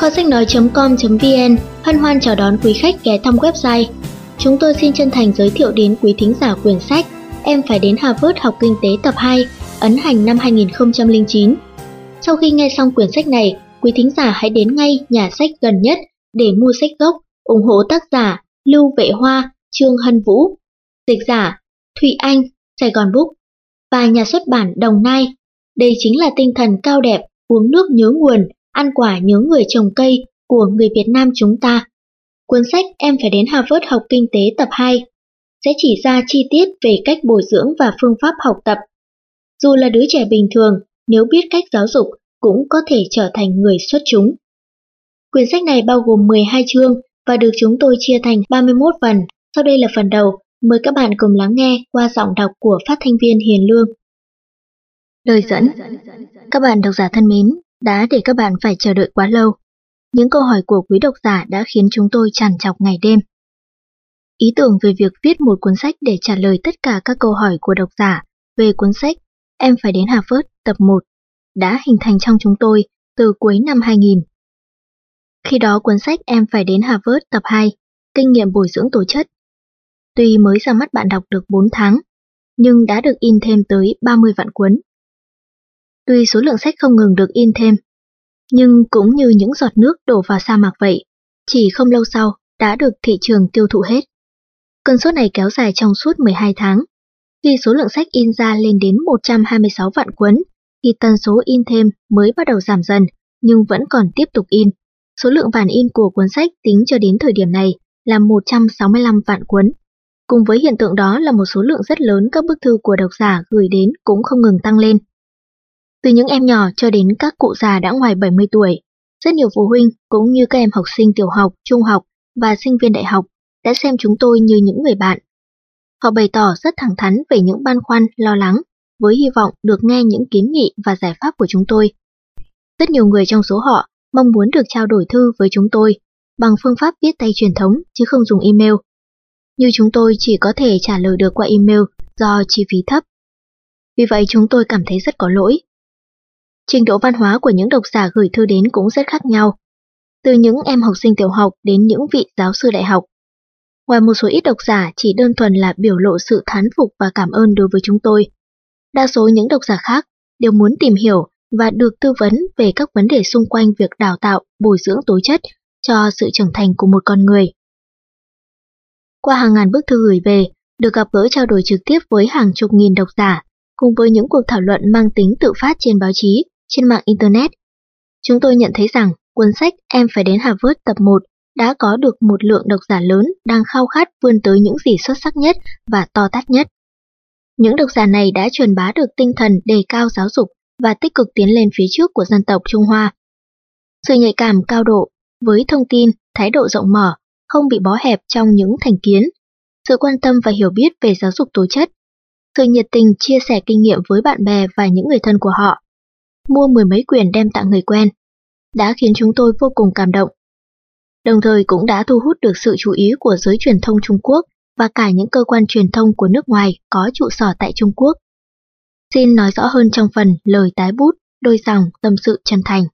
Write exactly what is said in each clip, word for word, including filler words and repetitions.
Kho sách nói chấm com chấm vn hân hoan chào đón quý khách ghé thăm website. Chúng tôi xin chân thành giới thiệu đến quý thính giả quyển sách Em phải đến Harvard học kinh tế tập hai, ấn hành năm hai nghìn không trăm lẻ chín. Sau khi nghe xong quyển sách này, quý thính giả hãy đến ngay nhà sách gần nhất để mua sách gốc, ủng hộ tác giả Lưu Vệ Hoa, Trương Hân Vũ, dịch giả Thụy Anh, Sài Gòn Book và nhà xuất bản Đồng Nai. Đây chính là tinh thần cao đẹp, uống nước nhớ nguồn, ăn quả nhớ người trồng cây của người Việt Nam chúng ta. Cuốn sách Em phải đến Harvard học kinh tế tập hai sẽ chỉ ra chi tiết về cách bồi dưỡng và phương pháp học tập. Dù là đứa trẻ bình thường, nếu biết cách giáo dục cũng có thể trở thành người xuất chúng. Quyển sách này bao gồm mười hai chương và được chúng tôi chia thành ba mươi mốt phần. Sau đây là phần đầu, mời các bạn cùng lắng nghe qua giọng đọc của phát thanh viên Hiền Lương. Lời dẫn. Các bạn độc giả thân mến, đã để các bạn phải chờ đợi quá lâu. Những câu hỏi của quý độc giả đã khiến chúng tôi trằn trọc ngày đêm. Ý tưởng về việc viết một cuốn sách để trả lời tất cả các câu hỏi của độc giả về cuốn sách Em phải đến Harvard tập một đã hình thành trong chúng tôi từ cuối năm hai nghìn. Khi đó cuốn sách Em phải đến Harvard tập hai, kinh nghiệm bồi dưỡng tố chất, tuy mới ra mắt bạn đọc được bốn tháng, nhưng đã được in thêm tới ba mươi vạn cuốn. Tuy số lượng sách không ngừng được in thêm, nhưng cũng như những giọt nước đổ vào sa mạc vậy, chỉ không lâu sau đã được thị trường tiêu thụ hết. Cơn sốt này kéo dài trong suốt mười hai tháng. Khi số lượng sách in ra lên đến một trăm hai mươi sáu vạn cuốn, thì tần số in thêm mới bắt đầu giảm dần, nhưng vẫn còn tiếp tục in. Số lượng bản in của cuốn sách tính cho đến thời điểm này là một trăm sáu mươi lăm vạn cuốn. Cùng với hiện tượng đó là một số lượng rất lớn các bức thư của độc giả gửi đến cũng không ngừng tăng lên. Từ những em nhỏ cho đến các cụ già đã ngoài bảy mươi tuổi, rất nhiều phụ huynh cũng như các em học sinh tiểu học, trung học và sinh viên đại học đã xem chúng tôi như những người bạn. Họ bày tỏ rất thẳng thắn về những băn khoăn, lo lắng, với hy vọng được nghe những kiến nghị và giải pháp của chúng tôi. Rất nhiều người trong số họ mong muốn được trao đổi thư với chúng tôi bằng phương pháp viết tay truyền thống chứ không dùng email. Như chúng tôi chỉ có thể trả lời được qua email do chi phí thấp. Vì vậy chúng tôi cảm thấy rất có lỗi. Trình độ văn hóa của những độc giả gửi thư đến cũng rất khác nhau, từ những em học sinh tiểu học đến những vị giáo sư đại học. Ngoài một số ít độc giả chỉ đơn thuần là biểu lộ sự thán phục và cảm ơn đối với chúng tôi, đa số những độc giả khác đều muốn tìm hiểu và được tư vấn về các vấn đề xung quanh việc đào tạo, bồi dưỡng tố chất cho sự trưởng thành của một con người. Qua hàng ngàn bức thư gửi về, được gặp gỡ trao đổi trực tiếp với hàng chục nghìn độc giả, cùng với những cuộc thảo luận mang tính tự phát trên báo chí, trên mạng Internet, chúng tôi nhận thấy rằng cuốn sách Em phải đến Harvard tập một đã có được một lượng độc giả lớn đang khao khát vươn tới những gì xuất sắc nhất và to tát nhất. Những độc giả này đã truyền bá được tinh thần đề cao giáo dục và tích cực tiến lên phía trước của dân tộc Trung Hoa. Sự nhạy cảm cao độ với thông tin, thái độ rộng mở, không bị bó hẹp trong những thành kiến, sự quan tâm và hiểu biết về giáo dục tố chất, sự nhiệt tình chia sẻ kinh nghiệm với bạn bè và những người thân của họ, mua mười mấy quyển đem tặng người quen, đã khiến chúng tôi vô cùng cảm động. Đồng thời cũng đã thu hút được sự chú ý của giới truyền thông Trung Quốc và cả những cơ quan truyền thông của nước ngoài có trụ sở tại Trung Quốc. Xin nói rõ hơn trong phần lời tái bút, đôi dòng tâm sự chân thành.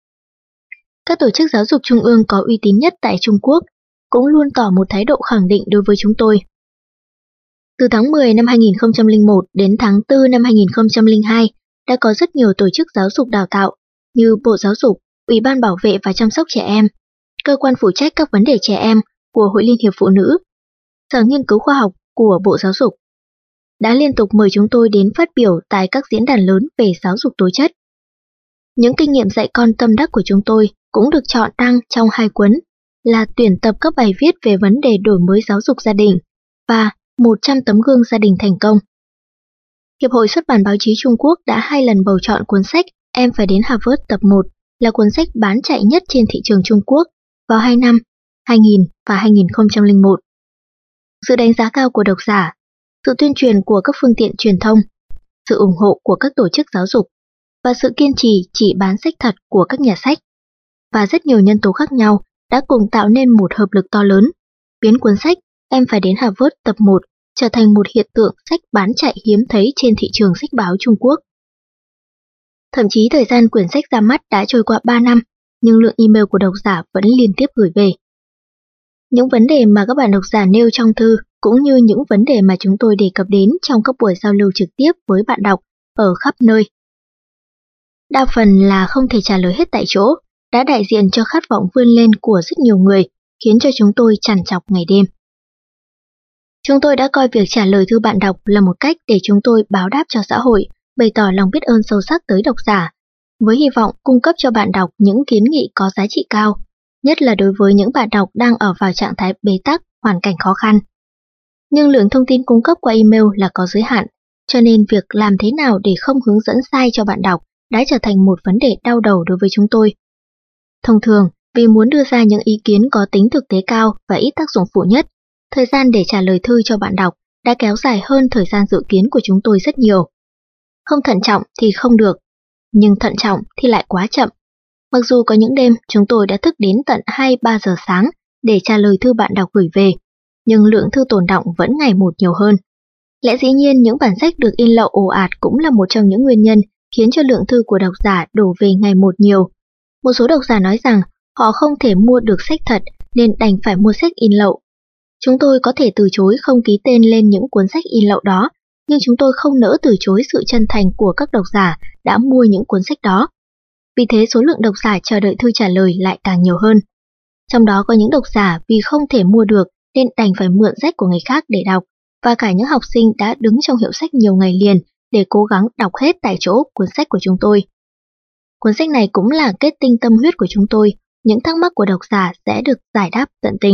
Các tổ chức giáo dục trung ương có uy tín nhất tại Trung Quốc cũng luôn tỏ một thái độ khẳng định đối với chúng tôi. Từ tháng mười năm hai nghìn không trăm lẻ một đến tháng tư năm hai nghìn không trăm lẻ hai đã có rất nhiều tổ chức giáo dục đào tạo như Bộ Giáo dục, Ủy ban Bảo vệ và Chăm sóc Trẻ Em, Cơ quan phụ trách các vấn đề trẻ em của Hội Liên hiệp Phụ nữ, Sở Nghiên cứu Khoa học của Bộ Giáo dục đã liên tục mời chúng tôi đến phát biểu tại các diễn đàn lớn về giáo dục tố chất. Những kinh nghiệm dạy con tâm đắc của chúng tôi cũng được chọn đăng trong hai cuốn là tuyển tập các bài viết về vấn đề đổi mới giáo dục gia đình và một trăm tấm gương gia đình thành công. Hiệp hội Xuất bản Báo chí Trung Quốc đã hai lần bầu chọn cuốn sách Em phải đến Harvard tập một là cuốn sách bán chạy nhất trên thị trường Trung Quốc vào hai năm hai nghìn và hai nghìn không trăm lẻ một. Sự đánh giá cao của độc giả, sự tuyên truyền của các phương tiện truyền thông, sự ủng hộ của các tổ chức giáo dục và sự kiên trì chỉ bán sách thật của các nhà sách và rất nhiều nhân tố khác nhau đã cùng tạo nên một hợp lực to lớn, biến cuốn sách Em phải đến Harvard tập một trở thành một hiện tượng sách bán chạy hiếm thấy trên thị trường sách báo Trung Quốc. Thậm chí thời gian quyển sách ra mắt đã trôi qua ba năm, nhưng lượng email của độc giả vẫn liên tiếp gửi về. Những vấn đề mà các bạn độc giả nêu trong thư cũng như những vấn đề mà chúng tôi đề cập đến trong các buổi giao lưu trực tiếp với bạn đọc ở khắp nơi. Đa phần là không thể trả lời hết tại chỗ, đã đại diện cho khát vọng vươn lên của rất nhiều người, khiến cho chúng tôi trằn trọc ngày đêm. Chúng tôi đã coi việc trả lời thư bạn đọc là một cách để chúng tôi báo đáp cho xã hội, bày tỏ lòng biết ơn sâu sắc tới độc giả, với hy vọng cung cấp cho bạn đọc những kiến nghị có giá trị cao, nhất là đối với những bạn đọc đang ở vào trạng thái bế tắc, hoàn cảnh khó khăn. Nhưng lượng thông tin cung cấp qua email là có giới hạn, cho nên việc làm thế nào để không hướng dẫn sai cho bạn đọc đã trở thành một vấn đề đau đầu đối với chúng tôi. Thông thường, vì muốn đưa ra những ý kiến có tính thực tế cao và ít tác dụng phụ nhất, thời gian để trả lời thư cho bạn đọc đã kéo dài hơn thời gian dự kiến của chúng tôi rất nhiều. Không thận trọng thì không được, nhưng thận trọng thì lại quá chậm. Mặc dù có những đêm chúng tôi đã thức đến tận hai ba giờ sáng để trả lời thư bạn đọc gửi về, nhưng lượng thư tồn đọng vẫn ngày một nhiều hơn. Lẽ dĩ nhiên những bản sách được in lậu ồ ạt cũng là một trong những nguyên nhân khiến cho lượng thư của độc giả đổ về ngày một nhiều. Một số độc giả nói rằng họ không thể mua được sách thật nên đành phải mua sách in lậu. Chúng tôi có thể từ chối không ký tên lên những cuốn sách in lậu đó, nhưng chúng tôi không nỡ từ chối sự chân thành của các độc giả đã mua những cuốn sách đó. Vì thế số lượng độc giả chờ đợi thư trả lời lại càng nhiều hơn. Trong đó có những độc giả vì không thể mua được nên đành phải mượn sách của người khác để đọc, và cả những học sinh đã đứng trong hiệu sách nhiều ngày liền để cố gắng đọc hết tại chỗ cuốn sách của chúng tôi. Cuốn sách này cũng là kết tinh tâm huyết của chúng tôi, những thắc mắc của độc giả sẽ được giải đáp tận tình.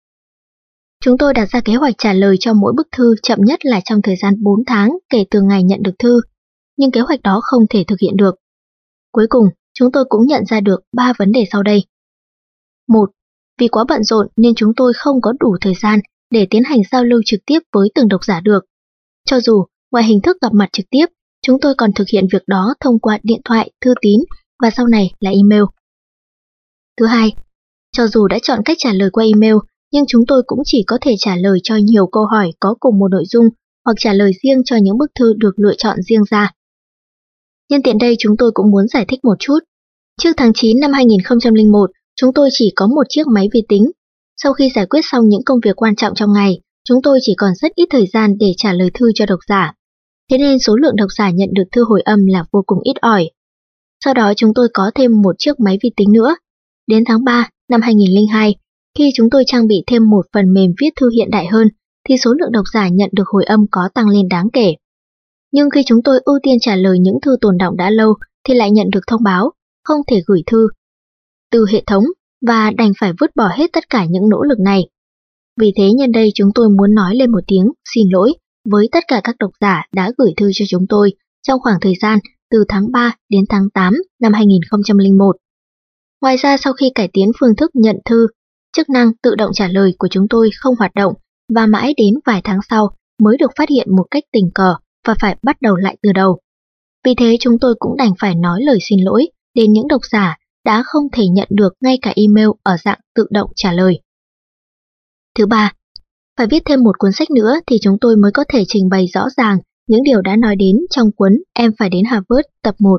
Chúng tôi đặt ra kế hoạch trả lời cho mỗi bức thư chậm nhất là trong thời gian bốn tháng kể từ ngày nhận được thư, nhưng kế hoạch đó không thể thực hiện được. Cuối cùng, chúng tôi cũng nhận ra được ba vấn đề sau đây. một. Vì quá bận rộn nên chúng tôi không có đủ thời gian để tiến hành giao lưu trực tiếp với từng độc giả được. Cho dù, ngoài hình thức gặp mặt trực tiếp, chúng tôi còn thực hiện việc đó thông qua điện thoại, thư tín và sau này là email. Thứ hai, cho dù đã chọn cách trả lời qua email, nhưng chúng tôi cũng chỉ có thể trả lời cho nhiều câu hỏi có cùng một nội dung hoặc trả lời riêng cho những bức thư được lựa chọn riêng ra. Nhân tiện đây chúng tôi cũng muốn giải thích một chút. Trước tháng chín năm hai nghìn không trăm lẻ một, chúng tôi chỉ có một chiếc máy vi tính. Sau khi giải quyết xong những công việc quan trọng trong ngày, chúng tôi chỉ còn rất ít thời gian để trả lời thư cho độc giả. Thế nên số lượng độc giả nhận được thư hồi âm là vô cùng ít ỏi. Sau đó chúng tôi có thêm một chiếc máy vi tính nữa. Đến tháng ba năm hai nghìn không trăm lẻ hai, khi chúng tôi trang bị thêm một phần mềm viết thư hiện đại hơn, thì số lượng độc giả nhận được hồi âm có tăng lên đáng kể. Nhưng khi chúng tôi ưu tiên trả lời những thư tồn đọng đã lâu, thì lại nhận được thông báo không thể gửi thư từ hệ thống và đành phải vứt bỏ hết tất cả những nỗ lực này. Vì thế nhân đây chúng tôi muốn nói lên một tiếng xin lỗi với tất cả các độc giả đã gửi thư cho chúng tôi trong khoảng thời gian từ tháng ba đến tháng tám năm hai nghìn không trăm lẻ một. Ngoài ra sau khi cải tiến phương thức nhận thư, chức năng tự động trả lời của chúng tôi không hoạt động và mãi đến vài tháng sau mới được phát hiện một cách tình cờ và phải bắt đầu lại từ đầu. Vì thế chúng tôi cũng đành phải nói lời xin lỗi đến những độc giả đã không thể nhận được ngay cả email ở dạng tự động trả lời. Thứ ba, phải viết thêm một cuốn sách nữa thì chúng tôi mới có thể trình bày rõ ràng những điều đã nói đến trong cuốn Em phải đến Harvard tập một.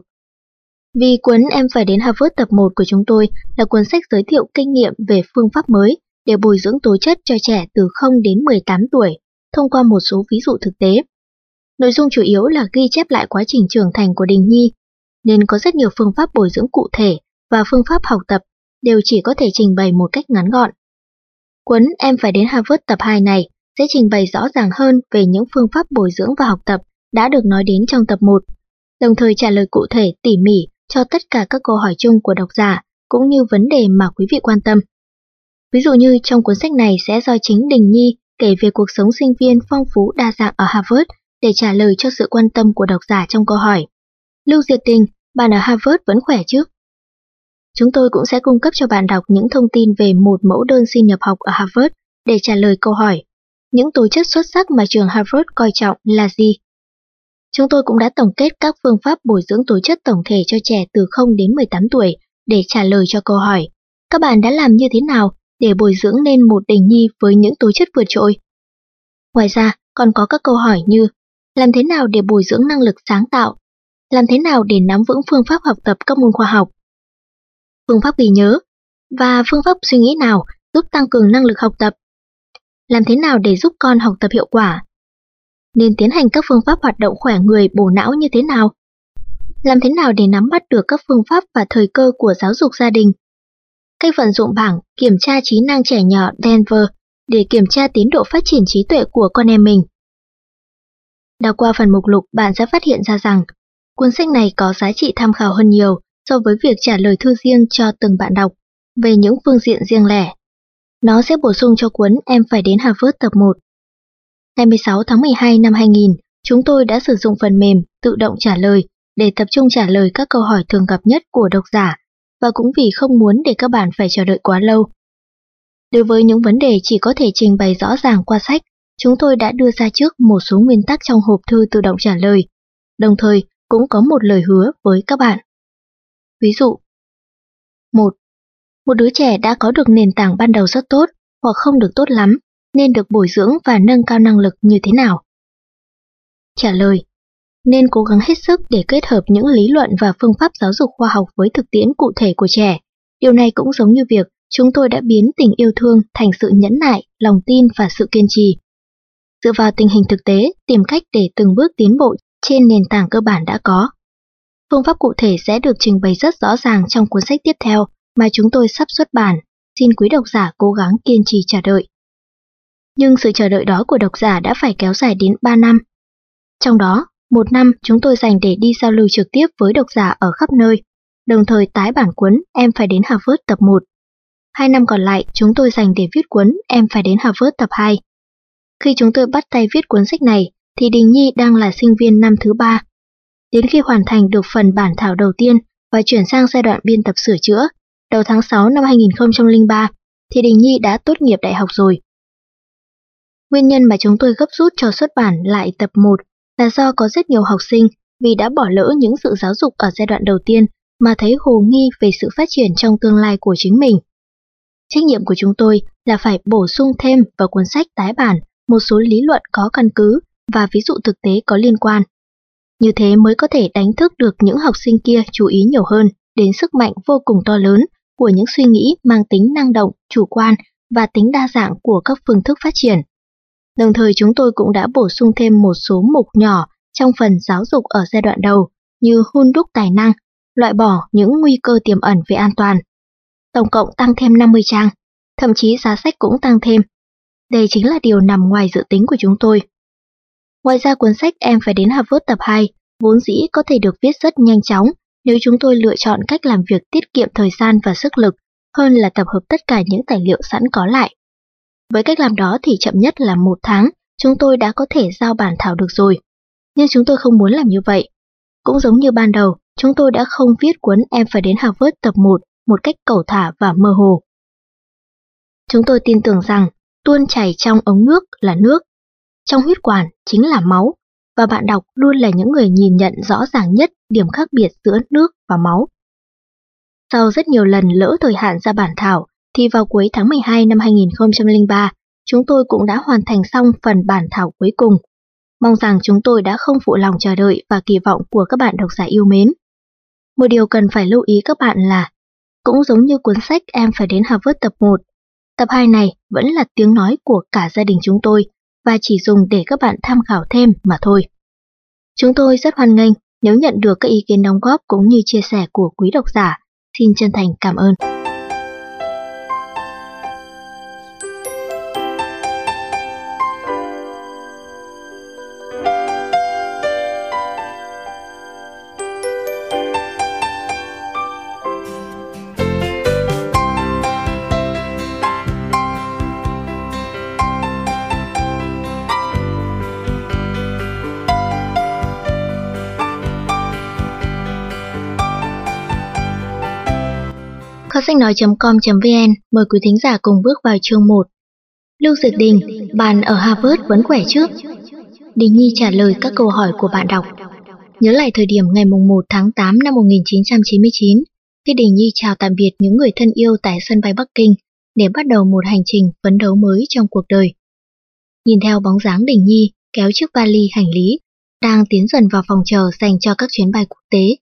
Vì cuốn Em phải đến Harvard tập một của chúng tôi là cuốn sách giới thiệu kinh nghiệm về phương pháp mới để bồi dưỡng tố chất cho trẻ từ không đến mười tám tuổi, thông qua một số ví dụ thực tế. Nội dung chủ yếu là ghi chép lại quá trình trưởng thành của Đình Nhi, nên có rất nhiều phương pháp bồi dưỡng cụ thể và phương pháp học tập đều chỉ có thể trình bày một cách ngắn gọn. Cuốn Em phải đến Harvard tập hai này sẽ trình bày rõ ràng hơn về những phương pháp bồi dưỡng và học tập đã được nói đến trong tập một, đồng thời trả lời cụ thể tỉ mỉ cho tất cả các câu hỏi chung của độc giả cũng như vấn đề mà quý vị quan tâm. Ví dụ như trong cuốn sách này sẽ do chính Đình Nhi kể về cuộc sống sinh viên phong phú đa dạng ở Harvard để trả lời cho sự quan tâm của độc giả trong câu hỏi: Lưu Diệt Tình, bạn ở Harvard vẫn khỏe chứ? Chúng tôi cũng sẽ cung cấp cho bạn đọc những thông tin về một mẫu đơn xin nhập học ở Harvard để trả lời câu hỏi: những tố chất xuất sắc mà trường Harvard coi trọng là gì? Chúng tôi cũng đã tổng kết các phương pháp bồi dưỡng tố chất tổng thể cho trẻ từ không đến mười tám tuổi để trả lời cho câu hỏi: các bạn đã làm như thế nào để bồi dưỡng nên một Đình Nhi với những tố chất vượt trội? Ngoài ra, còn có các câu hỏi như: làm thế nào để bồi dưỡng năng lực sáng tạo? Làm thế nào để nắm vững phương pháp học tập các môn khoa học? phương pháp ghi nhớ, và phương pháp suy nghĩ nào giúp tăng cường năng lực học tập. Làm thế nào để giúp con học tập hiệu quả? Nên tiến hành các phương pháp hoạt động khỏe người bổ não như thế nào? Làm thế nào để nắm bắt được các phương pháp và thời cơ của giáo dục gia đình? Cách vận dụng bảng kiểm tra trí năng trẻ nhỏ Denver để kiểm tra tiến độ phát triển trí tuệ của con em mình. Đọc qua phần mục lục, bạn sẽ phát hiện ra rằng cuốn sách này có giá trị tham khảo hơn nhiều so với việc trả lời thư riêng cho từng bạn đọc về những phương diện riêng lẻ. Nó sẽ bổ sung cho cuốn Em phải đến Harvard tập một. Ngày mười sáu tháng mười hai năm hai nghìn, chúng tôi đã sử dụng phần mềm tự động trả lời để tập trung trả lời các câu hỏi thường gặp nhất của độc giả, và cũng vì không muốn để các bạn phải chờ đợi quá lâu. Đối với những vấn đề chỉ có thể trình bày rõ ràng qua sách, chúng tôi đã đưa ra trước một số nguyên tắc trong hộp thư tự động trả lời, đồng thời cũng có một lời hứa với các bạn. Ví dụ, một. Một đứa trẻ đã có được nền tảng ban đầu rất tốt hoặc không được tốt lắm, nên được bồi dưỡng và nâng cao năng lực như thế nào? Trả lời. Nên cố gắng hết sức để kết hợp những lý luận và phương pháp giáo dục khoa học với thực tiễn cụ thể của trẻ. Điều này cũng giống như việc chúng tôi đã biến tình yêu thương thành sự nhẫn nại, lòng tin và sự kiên trì. Dựa vào tình hình thực tế, tìm cách để từng bước tiến bộ trên nền tảng cơ bản đã có. Phương pháp cụ thể sẽ được trình bày rất rõ ràng trong cuốn sách tiếp theo mà chúng tôi sắp xuất bản. Xin quý độc giả cố gắng kiên trì chờ đợi. Nhưng sự chờ đợi đó của độc giả đã phải kéo dài đến ba năm. Trong đó, một năm chúng tôi dành để đi giao lưu trực tiếp với độc giả ở khắp nơi, đồng thời tái bản cuốn Em phải đến Harvard tập một. Hai năm còn lại chúng tôi dành để viết cuốn Em phải đến Harvard tập hai. Khi chúng tôi bắt tay viết cuốn sách này, thì Đình Nhi đang là sinh viên năm thứ ba. Đến khi hoàn thành được phần bản thảo đầu tiên và chuyển sang giai đoạn biên tập sửa chữa, đầu tháng sáu năm hai nghìn không trăm lẻ ba, thì Đình Nhi đã tốt nghiệp đại học rồi. Nguyên nhân mà chúng tôi gấp rút cho xuất bản lại tập một là do có rất nhiều học sinh vì đã bỏ lỡ những sự giáo dục ở giai đoạn đầu tiên mà thấy hồ nghi về sự phát triển trong tương lai của chính mình. Trách nhiệm của chúng tôi là phải bổ sung thêm vào cuốn sách tái bản một số lý luận có căn cứ và ví dụ thực tế có liên quan. Như thế mới có thể đánh thức được những học sinh kia chú ý nhiều hơn đến sức mạnh vô cùng to lớn của những suy nghĩ mang tính năng động, chủ quan và tính đa dạng của các phương thức phát triển. Đồng thời chúng tôi cũng đã bổ sung thêm một số mục nhỏ trong phần giáo dục ở giai đoạn đầu như hun đúc tài năng, loại bỏ những nguy cơ tiềm ẩn về an toàn. Tổng cộng tăng thêm năm mươi trang, thậm chí giá sách cũng tăng thêm. Đây chính là điều nằm ngoài dự tính của chúng tôi. Ngoài ra cuốn sách Em phải đến Harvard tập hai vốn dĩ có thể được viết rất nhanh chóng nếu chúng tôi lựa chọn cách làm việc tiết kiệm thời gian và sức lực hơn là tập hợp tất cả những tài liệu sẵn có lại. Với cách làm đó thì chậm nhất là một tháng, chúng tôi đã có thể giao bản thảo được rồi. Nhưng chúng tôi không muốn làm như vậy. Cũng giống như ban đầu, chúng tôi đã không viết cuốn Em phải đến Harvard tập một một cách cẩu thả và mơ hồ. Chúng tôi tin tưởng rằng tuôn chảy trong ống nước là nước, trong huyết quản chính là máu, và bạn đọc luôn là những người nhìn nhận rõ ràng nhất điểm khác biệt giữa nước và máu. Sau rất nhiều lần lỡ thời hạn ra bản thảo, thì vào cuối tháng mười hai năm hai nghìn không trăm lẻ ba, chúng tôi cũng đã hoàn thành xong phần bản thảo cuối cùng. Mong rằng chúng tôi đã không phụ lòng chờ đợi và kỳ vọng của các bạn độc giả yêu mến. Một điều cần phải lưu ý các bạn là, cũng giống như cuốn sách Em phải đến Harvard tập một, tập hai này vẫn là tiếng nói của cả gia đình chúng tôi và chỉ dùng để các bạn tham khảo thêm mà thôi. Chúng tôi rất hoan nghênh nếu nhận được các ý kiến đóng góp cũng như chia sẻ của quý độc giả. Xin chân thành cảm ơn. Kho sách nói chấm com chấm vn mời quý thính giả cùng bước vào chương một. Lưu Duyệt Đình, bạn ở Harvard vẫn khỏe chứ? Đình Nhi trả lời các câu hỏi của bạn đọc. Nhớ lại thời điểm ngày mùng một tháng tám năm một nghìn chín trăm chín mươi chín, khi Đình Nhi chào tạm biệt những người thân yêu tại sân bay Bắc Kinh để bắt đầu một hành trình phấn đấu mới trong cuộc đời. Nhìn theo bóng dáng Đình Nhi kéo chiếc vali hành lý, đang tiến dần vào phòng chờ dành cho các chuyến bay quốc tế,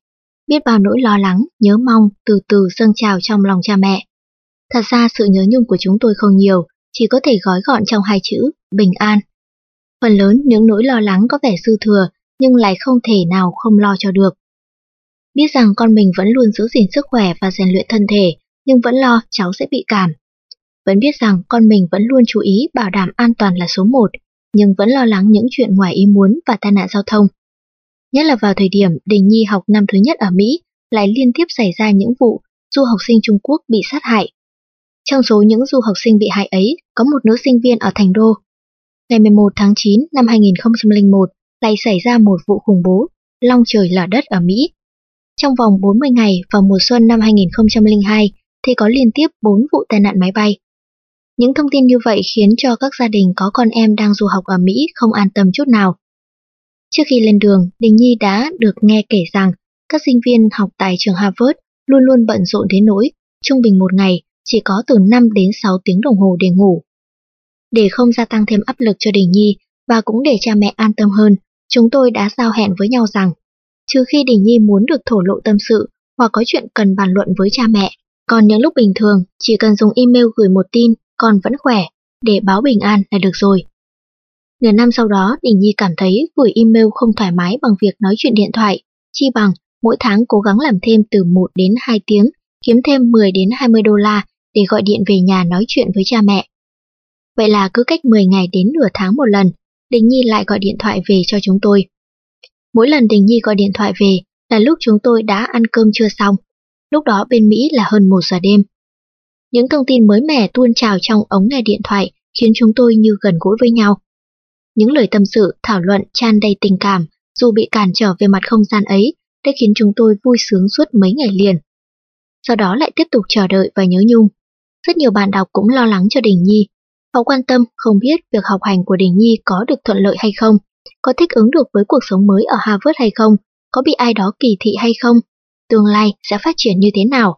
Biết bao nỗi lo lắng, nhớ mong từ từ dâng trào trong lòng cha mẹ. Thật ra sự nhớ nhung của chúng tôi không nhiều, chỉ có thể gói gọn trong hai chữ, bình an. Phần lớn những nỗi lo lắng có vẻ dư thừa, nhưng lại không thể nào không lo cho được. Biết rằng con mình vẫn luôn giữ gìn sức khỏe và rèn luyện thân thể, nhưng vẫn lo cháu sẽ bị cảm. Vẫn biết rằng con mình vẫn luôn chú ý bảo đảm an toàn là số một, nhưng vẫn lo lắng những chuyện ngoài ý muốn và tai nạn giao thông. Nhất là vào thời điểm Đình Nhi học năm thứ nhất ở Mỹ, lại liên tiếp xảy ra những vụ du học sinh Trung Quốc bị sát hại. Trong số những du học sinh bị hại ấy, có một nữ sinh viên ở Thành Đô. Ngày mười một tháng chín năm hai nghìn không trăm lẻ một, lại xảy ra một vụ khủng bố, long trời lở đất ở Mỹ. Trong vòng bốn mươi ngày vào mùa xuân năm hai nghìn không trăm lẻ hai, thì có liên tiếp bốn vụ tai nạn máy bay. Những thông tin như vậy khiến cho các gia đình có con em đang du học ở Mỹ không an tâm chút nào. Trước khi lên đường, Đình Nhi đã được nghe kể rằng các sinh viên học tại trường Harvard luôn luôn bận rộn đến nỗi trung bình một ngày chỉ có từ năm đến sáu tiếng đồng hồ để ngủ. Để không gia tăng thêm áp lực cho Đình Nhi và cũng để cha mẹ an tâm hơn, chúng tôi đã giao hẹn với nhau rằng trừ khi Đình Nhi muốn được thổ lộ tâm sự hoặc có chuyện cần bàn luận với cha mẹ, còn những lúc bình thường chỉ cần dùng email gửi một tin con vẫn khỏe để báo bình an là được rồi. Nửa năm sau đó, Đình Nhi cảm thấy gửi email không thoải mái bằng việc nói chuyện điện thoại, chi bằng mỗi tháng cố gắng làm thêm từ một đến hai tiếng, kiếm thêm mười đến hai mươi đô la để gọi điện về nhà nói chuyện với cha mẹ. Vậy là cứ cách mười ngày đến nửa tháng một lần, Đình Nhi lại gọi điện thoại về cho chúng tôi. Mỗi lần Đình Nhi gọi điện thoại về là lúc chúng tôi đã ăn cơm trưa xong, lúc đó bên Mỹ là hơn một giờ đêm. Những thông tin mới mẻ tuôn trào trong ống nghe điện thoại khiến chúng tôi như gần gũi với nhau. Những lời tâm sự, thảo luận tràn đầy tình cảm, dù bị cản trở về mặt không gian ấy, đã khiến chúng tôi vui sướng suốt mấy ngày liền. Sau đó lại tiếp tục chờ đợi và nhớ nhung. Rất nhiều bạn đọc cũng lo lắng cho Đình Nhi. Họ quan tâm không biết việc học hành của Đình Nhi có được thuận lợi hay không, có thích ứng được với cuộc sống mới ở Harvard hay không, có bị ai đó kỳ thị hay không, tương lai sẽ phát triển như thế nào.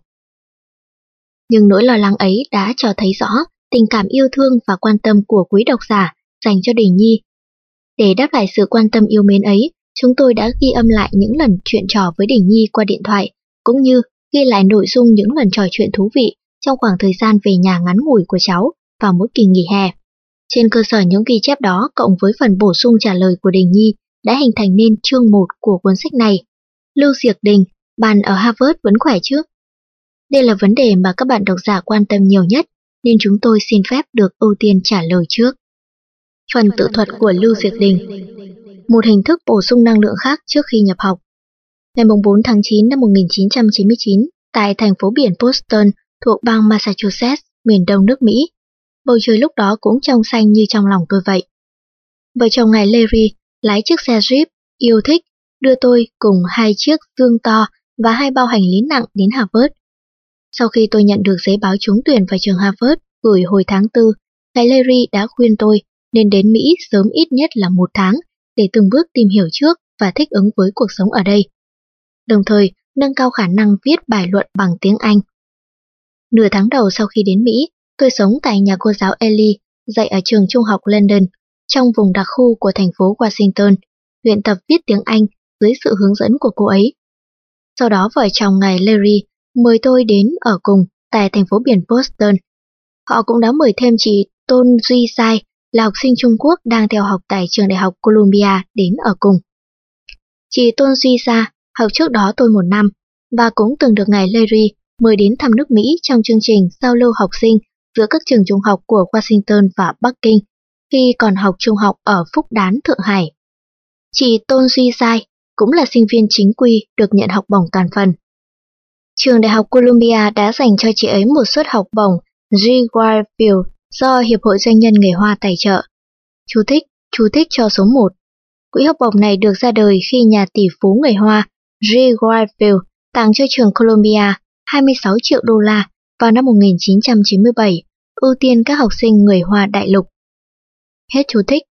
Nhưng nỗi lo lắng ấy đã cho thấy rõ tình cảm yêu thương và quan tâm của quý độc giả dành cho Đình Nhi. Để đáp lại sự quan tâm yêu mến ấy, chúng tôi đã ghi âm lại những lần chuyện trò với Đình Nhi qua điện thoại, cũng như ghi lại nội dung những lần trò chuyện thú vị trong khoảng thời gian về nhà ngắn ngủi của cháu vào mỗi kỳ nghỉ hè. Trên cơ sở những ghi chép đó cộng với phần bổ sung trả lời của Đình Nhi đã hình thành nên chương một của cuốn sách này. Lưu Diệc Đình, bạn ở Harvard vẫn khỏe chứ? Đây là vấn đề mà các bạn độc giả quan tâm nhiều nhất, nên chúng tôi xin phép được ưu tiên trả lời trước. Phần tự thuật của Lưu Diệc Đình. Một hình thức bổ sung năng lượng khác trước khi nhập học. Ngày bốn tháng chín năm một nghìn chín trăm chín mươi chín, tại thành phố biển Boston thuộc bang Massachusetts, miền đông nước Mỹ, bầu trời lúc đó cũng trong xanh như trong lòng tôi vậy. Vợ chồng ngài Larry lái chiếc xe Jeep yêu thích đưa tôi cùng hai chiếc dương to và hai bao hành lý nặng đến Harvard. Sau khi tôi nhận được giấy báo trúng tuyển vào trường Harvard gửi hồi tháng tư, ngài Larry đã khuyên tôi nên đến Mỹ sớm ít nhất là một tháng để từng bước tìm hiểu trước và thích ứng với cuộc sống ở đây, đồng thời nâng cao khả năng viết bài luận bằng tiếng Anh. Nửa tháng đầu sau khi đến Mỹ, tôi sống tại nhà cô giáo Ellie, dạy ở trường trung học London, trong vùng đặc khu của thành phố Washington, luyện tập viết tiếng Anh dưới sự hướng dẫn của cô ấy. Sau đó vợ chồng ngài Larry mời tôi đến ở cùng tại thành phố biển Boston. Họ cũng đã mời thêm chị Tôn Duy Sai, là học sinh Trung Quốc đang theo học tại trường đại học Columbia đến ở cùng. Chị Tôn Duy Sa học trước đó tôi một năm và cũng từng được ngài Larry mời đến thăm nước Mỹ trong chương trình giao lưu học sinh giữa các trường trung học của Washington và Bắc Kinh khi còn học trung học ở Phúc Đán, Thượng Hải. Chị Tôn Duy Sai cũng là sinh viên chính quy được nhận học bổng toàn phần. Trường đại học Columbia đã dành cho chị ấy một suất học bổng G. Wirefield do Hiệp hội Doanh nhân người Hoa tài trợ. Chú thích, chú thích cho số một. Quỹ học bổng này được ra đời khi nhà tỷ phú người Hoa G. Wirefield tặng cho trường Columbia hai mươi sáu triệu đô la vào năm một nghìn chín trăm chín mươi bảy, ưu tiên các học sinh người Hoa đại lục. Hết chú thích.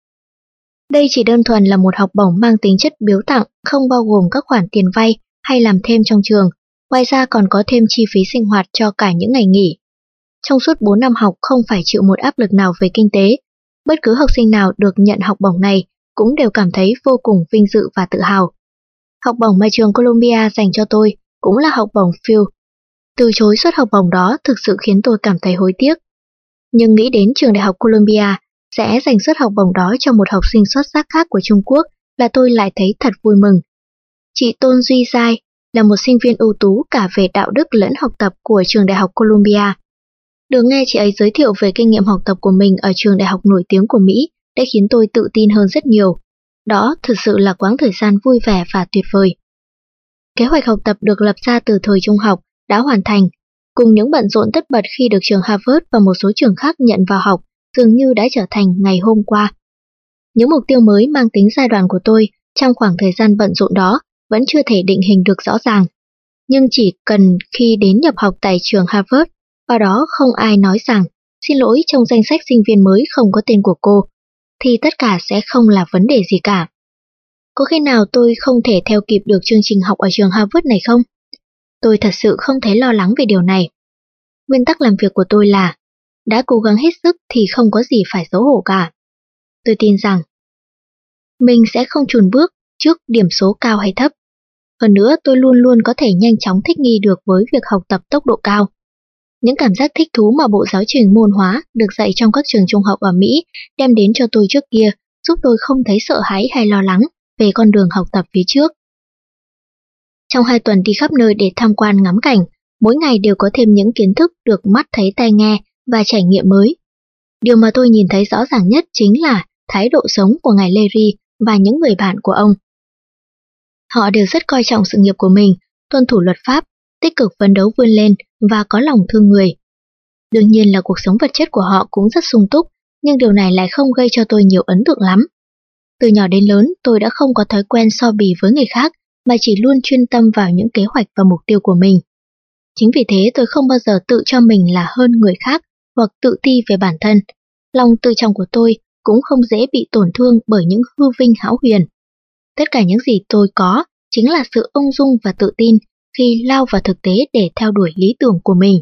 Đây chỉ đơn thuần là một học bổng mang tính chất biếu tặng, không bao gồm các khoản tiền vay hay làm thêm trong trường, ngoài ra còn có thêm chi phí sinh hoạt cho cả những ngày nghỉ. Trong suốt bốn năm học không phải chịu một áp lực nào về kinh tế, bất cứ học sinh nào được nhận học bổng này cũng đều cảm thấy vô cùng vinh dự và tự hào. Học bổng mà trường Columbia dành cho tôi cũng là học bổng Field. Từ chối suất học bổng đó thực sự khiến tôi cảm thấy hối tiếc. Nhưng nghĩ đến trường đại học Columbia sẽ dành suất học bổng đó cho một học sinh xuất sắc khác của Trung Quốc là tôi lại thấy thật vui mừng. Chị Tôn Duy Giai là một sinh viên ưu tú cả về đạo đức lẫn học tập của trường đại học Columbia. Được nghe chị ấy giới thiệu về kinh nghiệm học tập của mình ở trường đại học nổi tiếng của Mỹ đã khiến tôi tự tin hơn rất nhiều. Đó thực sự là quãng thời gian vui vẻ và tuyệt vời. Kế hoạch học tập được lập ra từ thời trung học đã hoàn thành, cùng những bận rộn tất bật khi được trường Harvard và một số trường khác nhận vào học dường như đã trở thành ngày hôm qua. Những mục tiêu mới mang tính giai đoạn của tôi trong khoảng thời gian bận rộn đó vẫn chưa thể định hình được rõ ràng. Nhưng chỉ cần khi đến nhập học tại trường Harvard, ở đó không ai nói rằng xin lỗi trong danh sách sinh viên mới không có tên của cô, thì tất cả sẽ không là vấn đề gì cả. Có khi nào tôi không thể theo kịp được chương trình học ở trường Harvard này không? Tôi thật sự không thấy lo lắng về điều này. Nguyên tắc làm việc của tôi là đã cố gắng hết sức thì không có gì phải xấu hổ cả. Tôi tin rằng mình sẽ không chùn bước trước điểm số cao hay thấp. Hơn nữa tôi luôn luôn có thể nhanh chóng thích nghi được với việc học tập tốc độ cao. Những cảm giác thích thú mà bộ giáo trình môn hóa được dạy trong các trường trung học ở Mỹ đem đến cho tôi trước kia giúp tôi không thấy sợ hãi hay lo lắng về con đường học tập phía trước. Trong hai tuần đi khắp nơi để tham quan ngắm cảnh, mỗi ngày đều có thêm những kiến thức được mắt thấy tai nghe và trải nghiệm mới. Điều mà tôi nhìn thấy rõ ràng nhất chính là thái độ sống của ngài Larry và những người bạn của ông. Họ đều rất coi trọng sự nghiệp của mình, tuân thủ luật pháp, tích cực phấn đấu vươn lên và có lòng thương người. Đương nhiên là cuộc sống vật chất của họ cũng rất sung túc, nhưng điều này lại không gây cho tôi nhiều ấn tượng lắm. Từ nhỏ đến lớn, tôi đã không có thói quen so bì với người khác, mà chỉ luôn chuyên tâm vào những kế hoạch và mục tiêu của mình. Chính vì thế tôi không bao giờ tự cho mình là hơn người khác hoặc tự ti về bản thân. Lòng tự trọng của tôi cũng không dễ bị tổn thương bởi những hư vinh hão huyền. Tất cả những gì tôi có chính là sự ung dung và tự tin khi lao vào thực tế để theo đuổi lý tưởng của mình.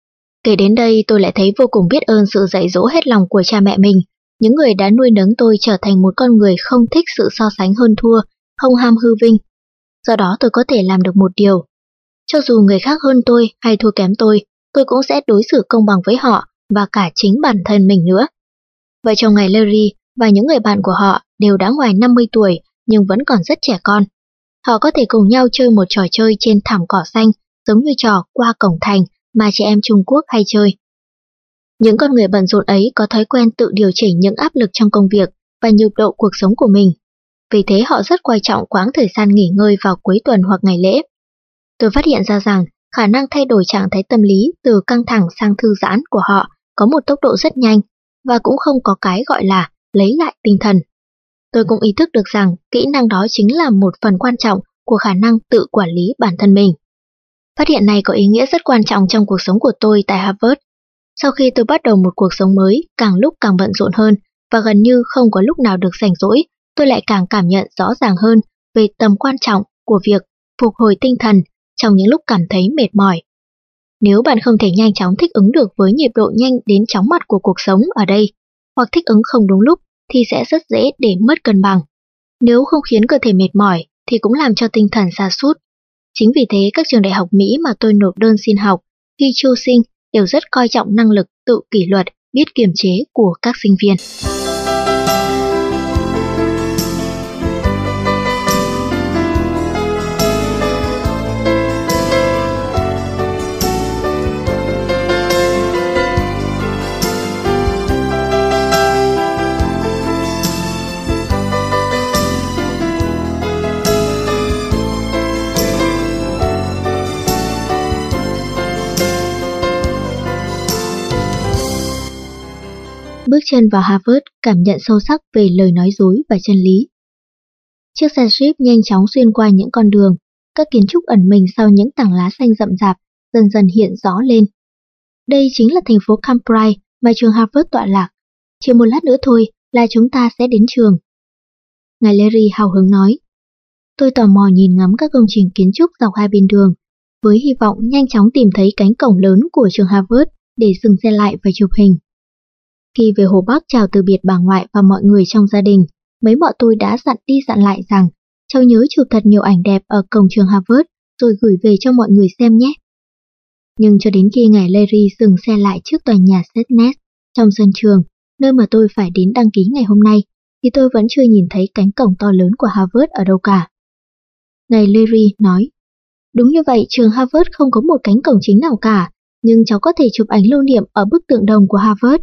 Kể đến đây tôi lại thấy vô cùng biết ơn sự dạy dỗ hết lòng của cha mẹ mình, những người đã nuôi nấng tôi trở thành một con người không thích sự so sánh hơn thua, không ham hư vinh. Do đó tôi có thể làm được một điều. Cho dù người khác hơn tôi hay thua kém tôi, tôi cũng sẽ đối xử công bằng với họ và cả chính bản thân mình nữa. Vợ chồng ngài Larry và những người bạn của họ đều đã ngoài năm mươi tuổi nhưng vẫn còn rất trẻ con. Họ có thể cùng nhau chơi một trò chơi trên thảm cỏ xanh giống như trò qua cổng thành mà trẻ em Trung Quốc hay chơi. Những con người bận rộn ấy có thói quen tự điều chỉnh những áp lực trong công việc và nhịp độ cuộc sống của mình. Vì thế họ rất quan trọng quãng thời gian nghỉ ngơi vào cuối tuần hoặc ngày lễ. Tôi phát hiện ra rằng khả năng thay đổi trạng thái tâm lý từ căng thẳng sang thư giãn của họ có một tốc độ rất nhanh và cũng không có cái gọi là lấy lại tinh thần. Tôi cũng ý thức được rằng kỹ năng đó chính là một phần quan trọng của khả năng tự quản lý bản thân mình. Phát hiện này có ý nghĩa rất quan trọng trong cuộc sống của tôi tại Harvard. Sau khi tôi bắt đầu một cuộc sống mới, càng lúc càng bận rộn hơn và gần như không có lúc nào được rảnh rỗi, tôi lại càng cảm nhận rõ ràng hơn về tầm quan trọng của việc phục hồi tinh thần trong những lúc cảm thấy mệt mỏi. Nếu bạn không thể nhanh chóng thích ứng được với nhịp độ nhanh đến chóng mặt của cuộc sống ở đây, hoặc thích ứng không đúng lúc, thì sẽ rất dễ để mất cân bằng. Nếu không khiến cơ thể mệt mỏi, thì cũng làm cho tinh thần sa sút. Chính vì thế các trường đại học Mỹ mà tôi nộp đơn xin học khi chiêu sinh đều rất coi trọng năng lực tự kỷ luật, biết kiềm chế của các sinh viên. Bước chân vào Harvard, cảm nhận sâu sắc về lời nói dối và chân lý. Chiếc xe Jeep nhanh chóng xuyên qua những con đường, các kiến trúc ẩn mình sau những tảng lá xanh rậm rạp dần dần hiện rõ lên. Đây chính là thành phố Cambridge mà trường Harvard tọa lạc. Chỉ một lát nữa thôi là chúng ta sẽ đến trường. Ngài Larry hào hứng nói. Tôi tò mò nhìn ngắm các công trình kiến trúc dọc hai bên đường, với hy vọng nhanh chóng tìm thấy cánh cổng lớn của trường Harvard để dừng xe lại và chụp hình. Khi về Hồ Bắc chào từ biệt bà ngoại và mọi người trong gia đình, mấy bọn tôi đã dặn đi dặn lại rằng cháu nhớ chụp thật nhiều ảnh đẹp ở cổng trường Harvard rồi gửi về cho mọi người xem nhé. Nhưng cho đến khi ngài Larry dừng xe lại trước tòa nhà Setnest trong sân trường, nơi mà tôi phải đến đăng ký ngày hôm nay, thì tôi vẫn chưa nhìn thấy cánh cổng to lớn của Harvard ở đâu cả. Ngài Larry nói, đúng như vậy, trường Harvard không có một cánh cổng chính nào cả, nhưng cháu có thể chụp ảnh lưu niệm ở bức tượng đồng của Harvard.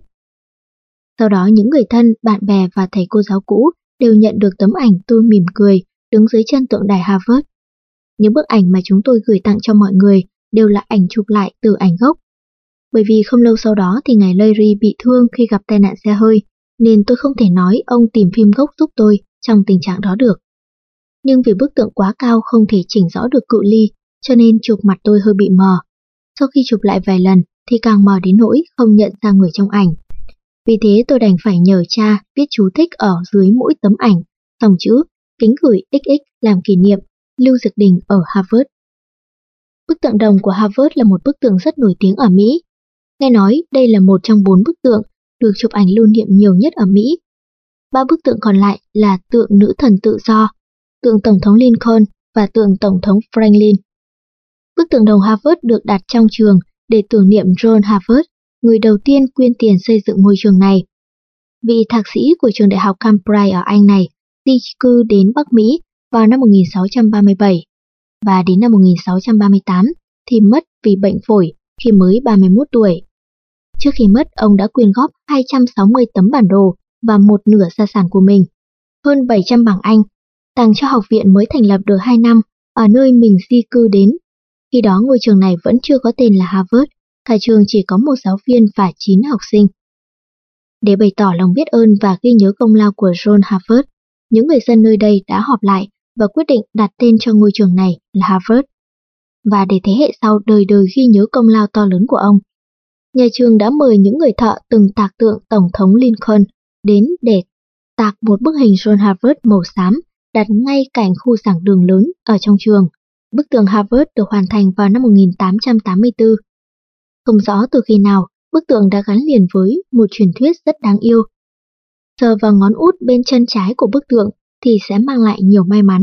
Sau đó những người thân, bạn bè và thầy cô giáo cũ đều nhận được tấm ảnh tôi mỉm cười đứng dưới chân tượng đài Harvard. Những bức ảnh mà chúng tôi gửi tặng cho mọi người đều là ảnh chụp lại từ ảnh gốc. Bởi vì không lâu sau đó thì ngài Larry bị thương khi gặp tai nạn xe hơi, nên tôi không thể nói ông tìm phim gốc giúp tôi trong tình trạng đó được. Nhưng vì bức tượng quá cao không thể chỉnh rõ được cự ly, cho nên chụp mặt tôi hơi bị mờ. Sau khi chụp lại vài lần thì càng mờ đến nỗi không nhận ra người trong ảnh. Vì thế tôi đành phải nhờ cha viết chú thích ở dưới mỗi tấm ảnh, dòng chữ kính gửi ích ích làm kỷ niệm, Lưu Dực Đình ở Harvard. Bức tượng đồng của Harvard là một bức tượng rất nổi tiếng ở Mỹ. Nghe nói đây là một trong bốn bức tượng được chụp ảnh lưu niệm nhiều nhất ở Mỹ. Ba bức tượng còn lại là tượng nữ thần tự do, tượng Tổng thống Lincoln và tượng Tổng thống Franklin. Bức tượng đồng Harvard được đặt trong trường để tưởng niệm John Harvard, người đầu tiên quyên tiền xây dựng ngôi trường này. Vị thạc sĩ của trường đại học Cambridge ở Anh này di cư đến Bắc Mỹ vào năm một nghìn sáu trăm ba mươi bảy và đến năm một nghìn sáu trăm ba mươi tám thì mất vì bệnh phổi khi mới ba mươi mốt tuổi. Trước khi mất, ông đã quyên góp hai trăm sáu mươi tấm bản đồ và một nửa gia sản của mình, hơn bảy trăm bảng Anh, tặng cho học viện mới thành lập được hai năm ở nơi mình di cư đến. Khi đó ngôi trường này vẫn chưa có tên là Harvard, cả trường chỉ có một giáo viên và chín học sinh. Để bày tỏ lòng biết ơn và ghi nhớ công lao của John Harvard, những người dân nơi đây đã họp lại và quyết định đặt tên cho ngôi trường này là Harvard. Và để thế hệ sau đời đời ghi nhớ công lao to lớn của ông, nhà trường đã mời những người thợ từng tạc tượng Tổng thống Lincoln đến để tạc một bức hình John Harvard màu xám đặt ngay cạnh khu giảng đường lớn ở trong trường. Bức tượng Harvard được hoàn thành vào năm một nghìn tám trăm tám mươi tư. Không rõ từ khi nào, bức tượng đã gắn liền với một truyền thuyết rất đáng yêu. Sờ vào ngón út bên chân trái của bức tượng thì sẽ mang lại nhiều may mắn.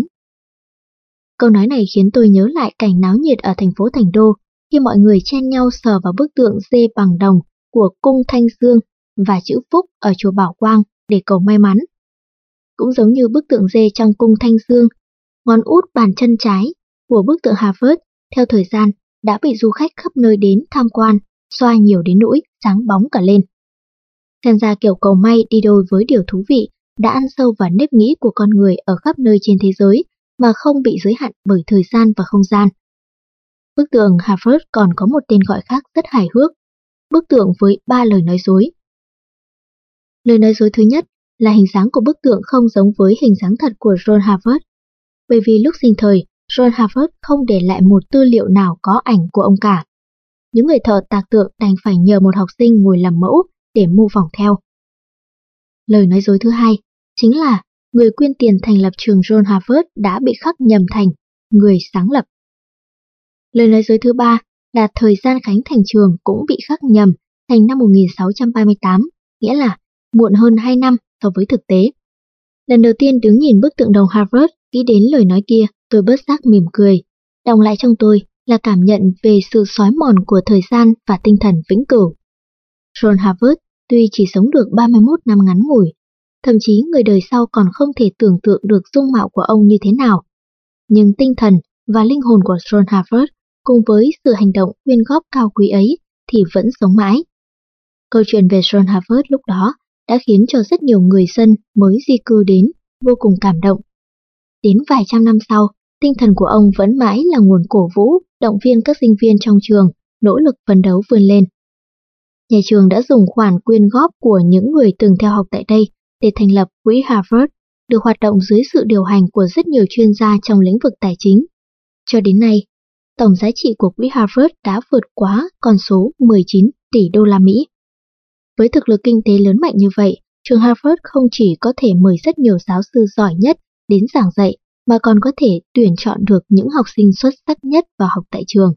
Câu nói này khiến tôi nhớ lại cảnh náo nhiệt ở thành phố Thành Đô khi mọi người chen nhau sờ vào bức tượng dê bằng đồng của cung Thanh Dương và chữ Phúc ở chùa Bảo Quang để cầu may mắn. Cũng giống như bức tượng dê trong cung Thanh Dương, ngón út bàn chân trái của bức tượng Harvard theo thời gian đã bị du khách khắp nơi đến tham quan xoa nhiều đến nỗi sáng bóng cả lên. Xem ra kiểu cầu may đi đôi với điều thú vị đã ăn sâu vào nếp nghĩ của con người ở khắp nơi trên thế giới mà không bị giới hạn bởi thời gian và không gian. Bức tượng Harvard còn có một tên gọi khác rất hài hước, bức tượng với ba lời nói dối. Lời nói dối thứ nhất là hình dáng của bức tượng không giống với hình dáng thật của John Harvard, bởi vì lúc sinh thời, John Harvard không để lại một tư liệu nào có ảnh của ông cả. Những người thợ tạc tượng đành phải nhờ một học sinh ngồi làm mẫu để mô phỏng theo. Lời nói dối thứ hai chính là người quyên tiền thành lập trường John Harvard đã bị khắc nhầm thành người sáng lập. Lời nói dối thứ ba là thời gian khánh thành trường cũng bị khắc nhầm thành năm một nghìn sáu trăm ba mươi tám, nghĩa là muộn hơn hai năm so với thực tế. Lần đầu tiên đứng nhìn bức tượng đồng Harvard, nghĩ đến lời nói kia, tôi bất giác mỉm cười. Đọng lại trong tôi là cảm nhận về sự xói mòn của thời gian và tinh thần vĩnh cửu. John Harvard tuy chỉ sống được ba mươi mốt năm ngắn ngủi, thậm chí người đời sau còn không thể tưởng tượng được dung mạo của ông như thế nào. Nhưng tinh thần và linh hồn của John Harvard cùng với sự hành động quyên góp cao quý ấy thì vẫn sống mãi. Câu chuyện về John Harvard lúc đó đã khiến cho rất nhiều người dân mới di cư đến vô cùng cảm động. Đến vài trăm năm sau, tinh thần của ông vẫn mãi là nguồn cổ vũ, động viên các sinh viên trong trường nỗ lực phấn đấu vươn lên. Nhà trường đã dùng khoản quyên góp của những người từng theo học tại đây để thành lập Quỹ Harvard, được hoạt động dưới sự điều hành của rất nhiều chuyên gia trong lĩnh vực tài chính. Cho đến nay, tổng giá trị của Quỹ Harvard đã vượt quá con số mười chín tỷ đô la Mỹ. Với thực lực kinh tế lớn mạnh như vậy, trường Harvard không chỉ có thể mời rất nhiều giáo sư giỏi nhất đến giảng dạy, mà còn có thể tuyển chọn được những học sinh xuất sắc nhất vào học tại trường.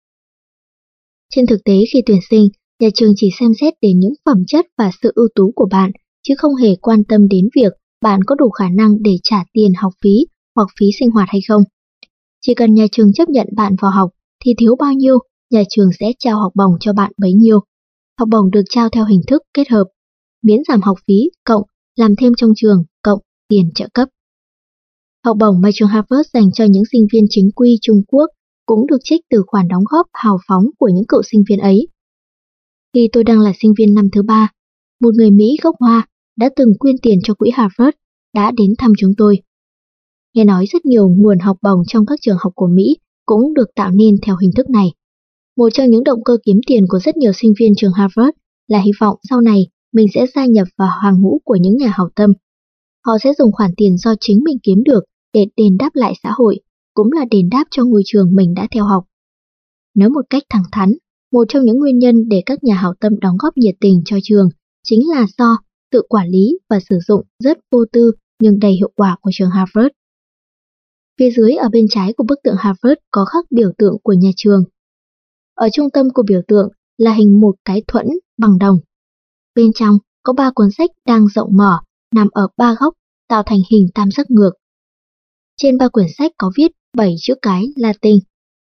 Trên thực tế, khi tuyển sinh, nhà trường chỉ xem xét đến những phẩm chất và sự ưu tú của bạn, chứ không hề quan tâm đến việc bạn có đủ khả năng để trả tiền học phí hoặc phí sinh hoạt hay không. Chỉ cần nhà trường chấp nhận bạn vào học thì thiếu bao nhiêu, nhà trường sẽ trao học bổng cho bạn bấy nhiêu. Học bổng được trao theo hình thức kết hợp, miễn giảm học phí cộng làm thêm trong trường cộng tiền trợ cấp. Học bổng mà trường Harvard dành cho những sinh viên chính quy Trung Quốc cũng được trích từ khoản đóng góp hào phóng của những cựu sinh viên ấy. Khi tôi đang là sinh viên năm thứ ba, một người Mỹ gốc Hoa đã từng quyên tiền cho quỹ Harvard đã đến thăm chúng tôi. Nghe nói rất nhiều nguồn học bổng trong các trường học của Mỹ cũng được tạo nên theo hình thức này. Một trong những động cơ kiếm tiền của rất nhiều sinh viên trường Harvard là hy vọng sau này mình sẽ gia nhập vào hàng ngũ của những nhà hảo tâm. Họ sẽ dùng khoản tiền do chính mình kiếm được để đền đáp lại xã hội, cũng là đền đáp cho ngôi trường mình đã theo học. Nói một cách thẳng thắn, một trong những nguyên nhân để các nhà hảo tâm đóng góp nhiệt tình cho trường chính là do tự quản lý và sử dụng rất vô tư nhưng đầy hiệu quả của trường Harvard. Phía dưới ở bên trái của bức tượng Harvard có khắc biểu tượng của nhà trường. Ở trung tâm của biểu tượng là hình một cái thuẫn bằng đồng. Bên trong có ba cuốn sách đang rộng mở, nằm ở ba góc, tạo thành hình tam giác ngược. Trên ba quyển sách có viết bảy chữ cái Latin.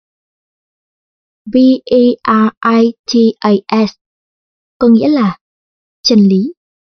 V E R I T A S, có nghĩa là chân lý.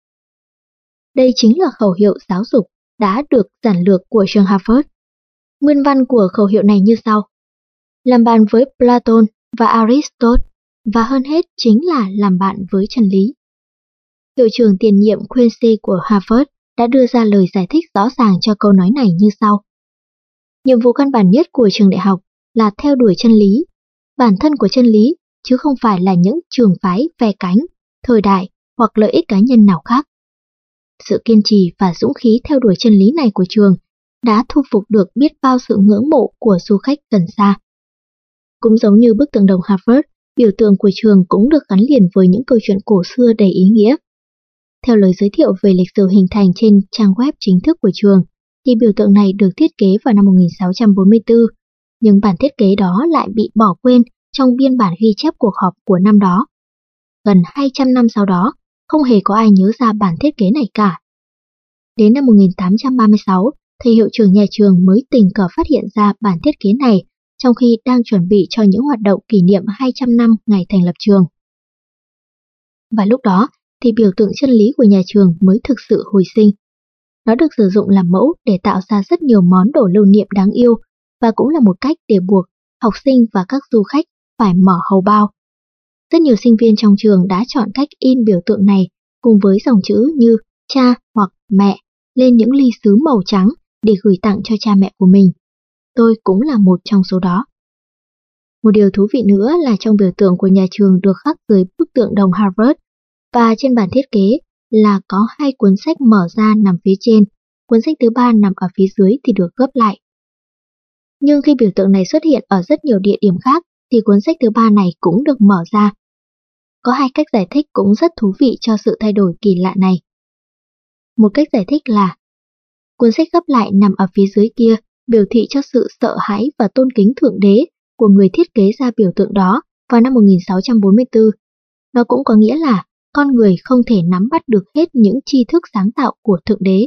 Đây chính là khẩu hiệu giáo dục đã được giản lược của trường Harvard. Nguyên văn của khẩu hiệu này như sau: làm bạn với Platon và Aristotle, và hơn hết chính là làm bạn với chân lý. Hiệu trưởng tiền nhiệm Quincy của Harvard đã đưa ra lời giải thích rõ ràng cho câu nói này như sau. Nhiệm vụ căn bản nhất của trường đại học là theo đuổi chân lý, bản thân của chân lý, chứ không phải là những trường phái phe cánh, thời đại hoặc lợi ích cá nhân nào khác. Sự kiên trì và dũng khí theo đuổi chân lý này của trường đã thu phục được biết bao sự ngưỡng mộ của du khách gần xa. Cũng giống như bức tượng đồng Harvard, biểu tượng của trường cũng được gắn liền với những câu chuyện cổ xưa đầy ý nghĩa. Theo lời giới thiệu về lịch sử hình thành trên trang web chính thức của trường, thì biểu tượng này được thiết kế vào năm một nghìn sáu trăm bốn mươi tư, nhưng bản thiết kế đó lại bị bỏ quên trong biên bản ghi chép cuộc họp của năm đó. Gần hai trăm năm sau đó, không hề có ai nhớ ra bản thiết kế này cả. Đến năm một nghìn tám trăm ba mươi sáu, thầy hiệu trưởng nhà trường mới tình cờ phát hiện ra bản thiết kế này trong khi đang chuẩn bị cho những hoạt động kỷ niệm hai trăm năm ngày thành lập trường. Và lúc đó thì biểu tượng chân lý của nhà trường mới thực sự hồi sinh. Nó được sử dụng làm mẫu để tạo ra rất nhiều món đồ lưu niệm đáng yêu và cũng là một cách để buộc học sinh và các du khách phải mở hầu bao. Rất nhiều sinh viên trong trường đã chọn cách in biểu tượng này cùng với dòng chữ như cha hoặc mẹ lên những ly sứ màu trắng để gửi tặng cho cha mẹ của mình. Tôi cũng là một trong số đó. Một điều thú vị nữa là trong biểu tượng của nhà trường được khắc dưới bức tượng đồng Harvard, và trên bản thiết kế là có hai cuốn sách mở ra nằm phía trên, cuốn sách thứ ba nằm ở phía dưới thì được gấp lại. Nhưng khi biểu tượng này xuất hiện ở rất nhiều địa điểm khác thì cuốn sách thứ ba này cũng được mở ra. Có hai cách giải thích cũng rất thú vị cho sự thay đổi kỳ lạ này. Một cách giải thích là cuốn sách gấp lại nằm ở phía dưới kia biểu thị cho sự sợ hãi và tôn kính thượng đế của người thiết kế ra biểu tượng đó vào năm một nghìn sáu trăm bốn mươi tư. Nó cũng có nghĩa là con người không thể nắm bắt được hết những tri thức sáng tạo của thượng đế.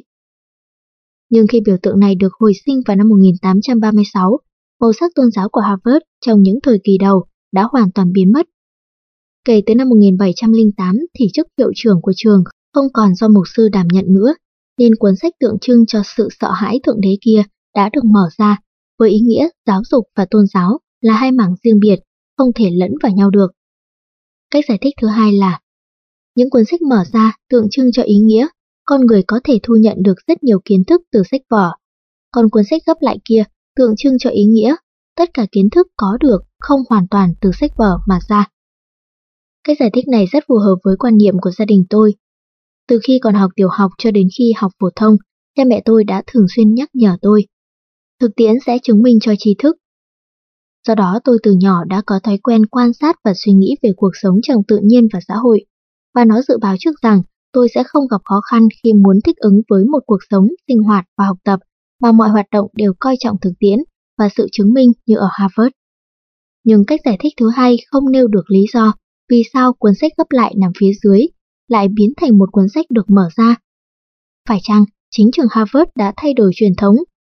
Nhưng khi biểu tượng này được hồi sinh vào năm một nghìn tám trăm ba mươi sáu, màu sắc tôn giáo của Harvard trong những thời kỳ đầu đã hoàn toàn biến mất. Kể từ năm một nghìn bảy trăm lẻ tám thì chức hiệu trưởng của trường không còn do mục sư đảm nhận nữa, nên cuốn sách tượng trưng cho sự sợ hãi thượng đế kia đã được mở ra, với ý nghĩa giáo dục và tôn giáo là hai mảng riêng biệt, không thể lẫn vào nhau được. Cách giải thích thứ hai là những cuốn sách mở ra tượng trưng cho ý nghĩa con người có thể thu nhận được rất nhiều kiến thức từ sách vở, còn cuốn sách gấp lại kia tượng trưng cho ý nghĩa tất cả kiến thức có được không hoàn toàn từ sách vở mà ra. Cách giải thích này rất phù hợp với quan niệm của gia đình tôi. Từ khi còn học tiểu học cho đến khi học phổ thông, cha mẹ tôi đã thường xuyên nhắc nhở tôi. Thực tiễn sẽ chứng minh cho tri thức. Do đó tôi từ nhỏ đã có thói quen quan sát và suy nghĩ về cuộc sống trong tự nhiên và xã hội, và nó dự báo trước rằng tôi sẽ không gặp khó khăn khi muốn thích ứng với một cuộc sống, sinh hoạt và học tập mà mọi hoạt động đều coi trọng thực tiễn và sự chứng minh như ở Harvard. Nhưng cách giải thích thứ hai không nêu được lý do vì sao cuốn sách gấp lại nằm phía dưới lại biến thành một cuốn sách được mở ra. Phải chăng chính trường Harvard đã thay đổi truyền thống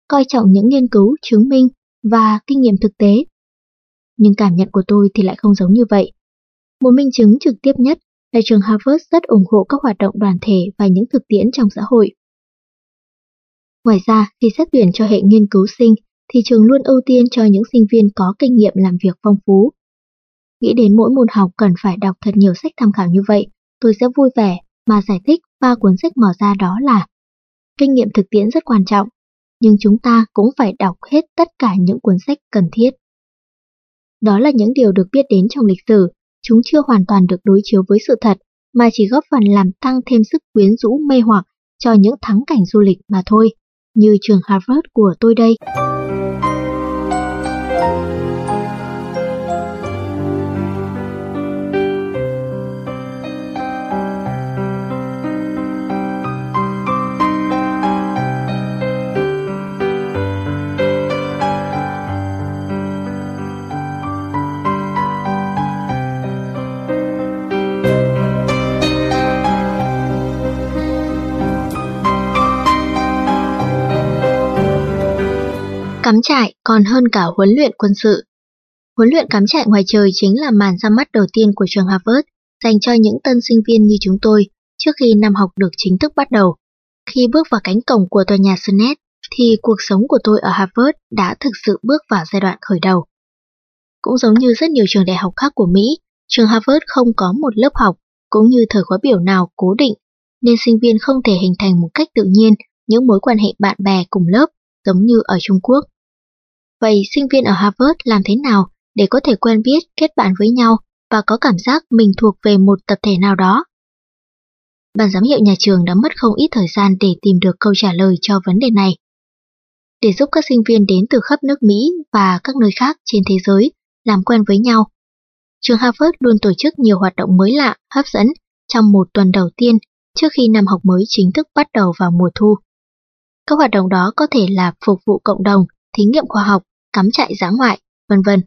coi trọng những nghiên cứu, chứng minh và kinh nghiệm thực tế. Nhưng cảm nhận của tôi thì lại không giống như vậy. Một minh chứng trực tiếp nhất là trường Harvard rất ủng hộ các hoạt động đoàn thể và những thực tiễn trong xã hội. Ngoài ra, khi xét tuyển cho hệ nghiên cứu sinh, thì trường luôn ưu tiên cho những sinh viên có kinh nghiệm làm việc phong phú. Nghĩ đến mỗi môn học cần phải đọc thật nhiều sách tham khảo như vậy, tôi sẽ vui vẻ mà giải thích ba cuốn sách mở ra đó là: kinh nghiệm thực tiễn rất quan trọng, nhưng chúng ta cũng phải đọc hết tất cả những cuốn sách cần thiết. Đó là những điều được biết đến trong lịch sử, chúng chưa hoàn toàn được đối chiếu với sự thật, mà chỉ góp phần làm tăng thêm sức quyến rũ mê hoặc cho những thắng cảnh du lịch mà thôi, như trường Harvard của tôi đây. Cắm trại còn hơn cả huấn luyện quân sự. Huấn luyện cắm trại ngoài trời chính là màn ra mắt đầu tiên của trường Harvard dành cho những tân sinh viên như chúng tôi trước khi năm học được chính thức bắt đầu. Khi bước vào cánh cổng của tòa nhà Senate thì cuộc sống của tôi ở Harvard đã thực sự bước vào giai đoạn khởi đầu. Cũng giống như rất nhiều trường đại học khác của Mỹ, trường Harvard không có một lớp học cũng như thời khóa biểu nào cố định, nên sinh viên không thể hình thành một cách tự nhiên những mối quan hệ bạn bè cùng lớp giống như ở Trung Quốc. Vậy sinh viên ở Harvard làm thế nào để có thể quen biết, kết bạn với nhau và có cảm giác mình thuộc về một tập thể nào đó? Ban giám hiệu nhà trường đã mất không ít thời gian để tìm được câu trả lời cho vấn đề này. Để giúp các sinh viên đến từ khắp nước Mỹ và các nơi khác trên thế giới làm quen với nhau, trường Harvard luôn tổ chức nhiều hoạt động mới lạ, hấp dẫn trong một tuần đầu tiên trước khi năm học mới chính thức bắt đầu vào mùa thu. Các hoạt động đó có thể là phục vụ cộng đồng, thí nghiệm khoa học, cắm trại dã ngoại, vân vân.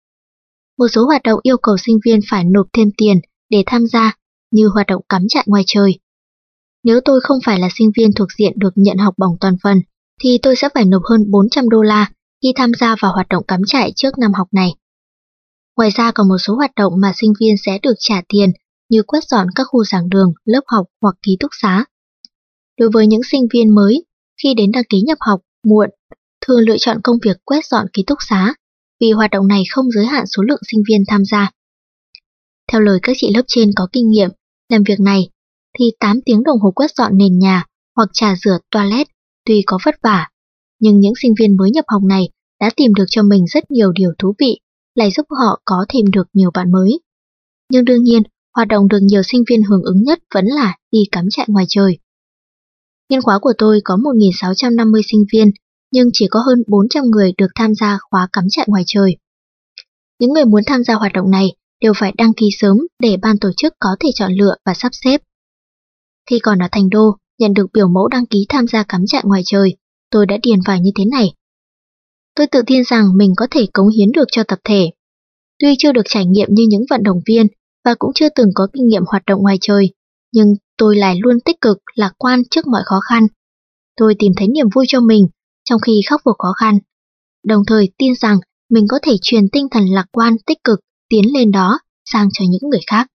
Một số hoạt động yêu cầu sinh viên phải nộp thêm tiền để tham gia, như hoạt động cắm trại ngoài trời. Nếu tôi không phải là sinh viên thuộc diện được nhận học bổng toàn phần, thì tôi sẽ phải nộp hơn bốn trăm đô la khi tham gia vào hoạt động cắm trại trước năm học này. Ngoài ra còn một số hoạt động mà sinh viên sẽ được trả tiền, như quét dọn các khu giảng đường, lớp học hoặc ký túc xá. Đối với những sinh viên mới, khi đến đăng ký nhập học muộn, thường lựa chọn công việc quét dọn ký túc xá, vì hoạt động này không giới hạn số lượng sinh viên tham gia. Theo lời các chị lớp trên có kinh nghiệm làm việc này, thì tám tiếng đồng hồ quét dọn nền nhà hoặc trà rửa toilet tuy có vất vả, nhưng những sinh viên mới nhập học này đã tìm được cho mình rất nhiều điều thú vị, lại giúp họ có thêm được nhiều bạn mới. Nhưng đương nhiên, hoạt động được nhiều sinh viên hưởng ứng nhất vẫn là đi cắm trại ngoài trời. Nghiên khóa của tôi có một nghìn sáu trăm năm mươi sinh viên, nhưng chỉ có hơn bốn trăm người được tham gia khóa cắm trại ngoài trời. Những người muốn tham gia hoạt động này đều phải đăng ký sớm để ban tổ chức có thể chọn lựa và sắp xếp. Khi còn ở Thành Đô, nhận được biểu mẫu đăng ký tham gia cắm trại ngoài trời, tôi đã điền vào như thế này. Tôi tự tin rằng mình có thể cống hiến được cho tập thể. Tuy chưa được trải nghiệm như những vận động viên và cũng chưa từng có kinh nghiệm hoạt động ngoài trời, nhưng tôi lại luôn tích cực, lạc quan trước mọi khó khăn. Tôi tìm thấy niềm vui cho mình trong khi khắc phục khó khăn, đồng thời tin rằng mình có thể truyền tinh thần lạc quan, tích cực, tiến lên đó sang cho những người khác.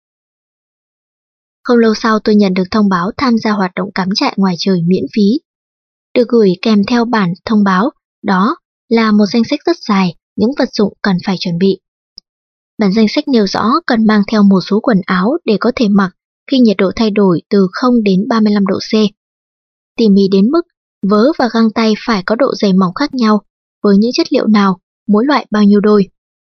Không lâu sau tôi nhận được thông báo tham gia hoạt động cắm trại ngoài trời miễn phí. Được gửi kèm theo bản thông báo, đó là một danh sách rất dài những vật dụng cần phải chuẩn bị. Bản danh sách nêu rõ cần mang theo một số quần áo để có thể mặc khi nhiệt độ thay đổi từ không đến ba mươi lăm độ C. Tỉ mỉ đến mức vớ và găng tay phải có độ dày mỏng khác nhau, với những chất liệu nào, mỗi loại bao nhiêu đôi.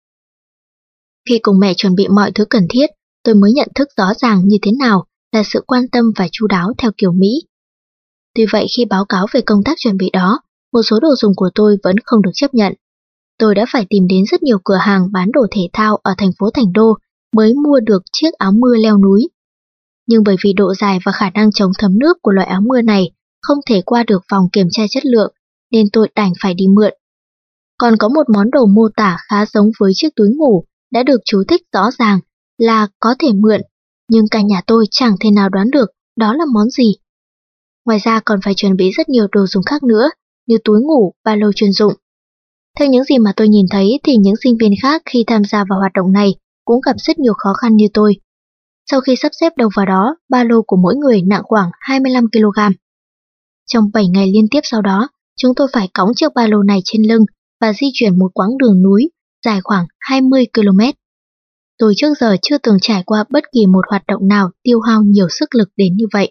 Khi cùng mẹ chuẩn bị mọi thứ cần thiết, tôi mới nhận thức rõ ràng như thế nào là sự quan tâm và chu đáo theo kiểu Mỹ. Tuy vậy khi báo cáo về công tác chuẩn bị đó, một số đồ dùng của tôi vẫn không được chấp nhận. Tôi đã phải tìm đến rất nhiều cửa hàng bán đồ thể thao ở thành phố Thành Đô mới mua được chiếc áo mưa leo núi. Nhưng bởi vì độ dài và khả năng chống thấm nước của loại áo mưa này không thể qua được vòng kiểm tra chất lượng, nên tôi đành phải đi mượn. Còn có một món đồ mô tả khá giống với chiếc túi ngủ đã được chú thích rõ ràng là có thể mượn, nhưng cả nhà tôi chẳng thể nào đoán được đó là món gì. Ngoài ra còn phải chuẩn bị rất nhiều đồ dùng khác nữa, như túi ngủ, ba lô chuyên dụng. Theo những gì mà tôi nhìn thấy thì những sinh viên khác khi tham gia vào hoạt động này cũng gặp rất nhiều khó khăn như tôi. Sau khi sắp xếp đâu vào đó, ba lô của mỗi người nặng khoảng hai mươi lăm ki lô gam. Trong bảy ngày liên tiếp sau đó, chúng tôi phải cõng chiếc ba lô này trên lưng và di chuyển một quãng đường núi dài khoảng hai mươi ki lô mét. Tôi trước giờ chưa từng trải qua bất kỳ một hoạt động nào tiêu hao nhiều sức lực đến như vậy.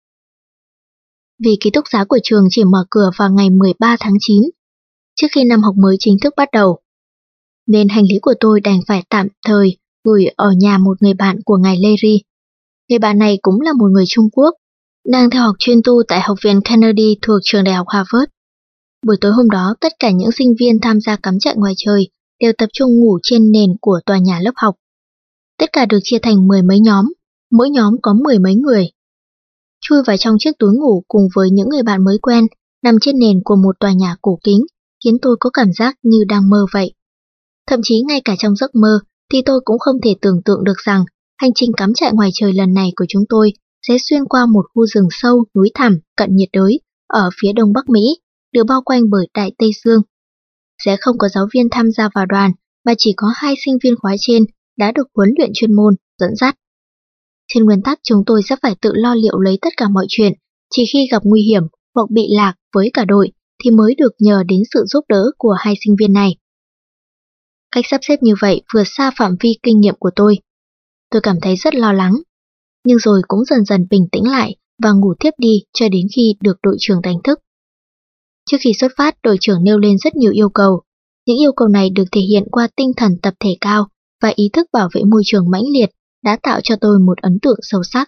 Vì ký túc xá của trường chỉ mở cửa vào ngày mười ba tháng chín, trước khi năm học mới chính thức bắt đầu, nên hành lý của tôi đành phải tạm thời gửi ở nhà một người bạn của ngài Larry. Người bạn này cũng là một người Trung Quốc, đang theo học chuyên tu tại Học viện Kennedy thuộc trường đại học Harvard. Buổi tối hôm đó, tất cả những sinh viên tham gia cắm trại ngoài trời đều tập trung ngủ trên nền của tòa nhà lớp học. Tất cả được chia thành mười mấy nhóm, mỗi nhóm có mười mấy người. Chui vào trong chiếc túi ngủ cùng với những người bạn mới quen, nằm trên nền của một tòa nhà cổ kính, khiến tôi có cảm giác như đang mơ vậy. Thậm chí ngay cả trong giấc mơ thì tôi cũng không thể tưởng tượng được rằng hành trình cắm trại ngoài trời lần này của chúng tôi sẽ xuyên qua một khu rừng sâu, núi thẳm, cận nhiệt đới ở phía đông bắc Mỹ, được bao quanh bởi Đại Tây Dương. Sẽ không có giáo viên tham gia vào đoàn, mà chỉ có hai sinh viên khóa trên đã được huấn luyện chuyên môn, dẫn dắt. Trên nguyên tắc chúng tôi sẽ phải tự lo liệu lấy tất cả mọi chuyện, chỉ khi gặp nguy hiểm hoặc bị lạc với cả đội thì mới được nhờ đến sự giúp đỡ của hai sinh viên này. Cách sắp xếp như vậy vượt xa phạm vi kinh nghiệm của tôi. Tôi cảm thấy rất lo lắng, nhưng rồi cũng dần dần bình tĩnh lại và ngủ tiếp đi cho đến khi được đội trưởng đánh thức. Trước khi xuất phát, đội trưởng nêu lên rất nhiều yêu cầu. Những yêu cầu này được thể hiện qua tinh thần tập thể cao và ý thức bảo vệ môi trường mãnh liệt đã tạo cho tôi một ấn tượng sâu sắc.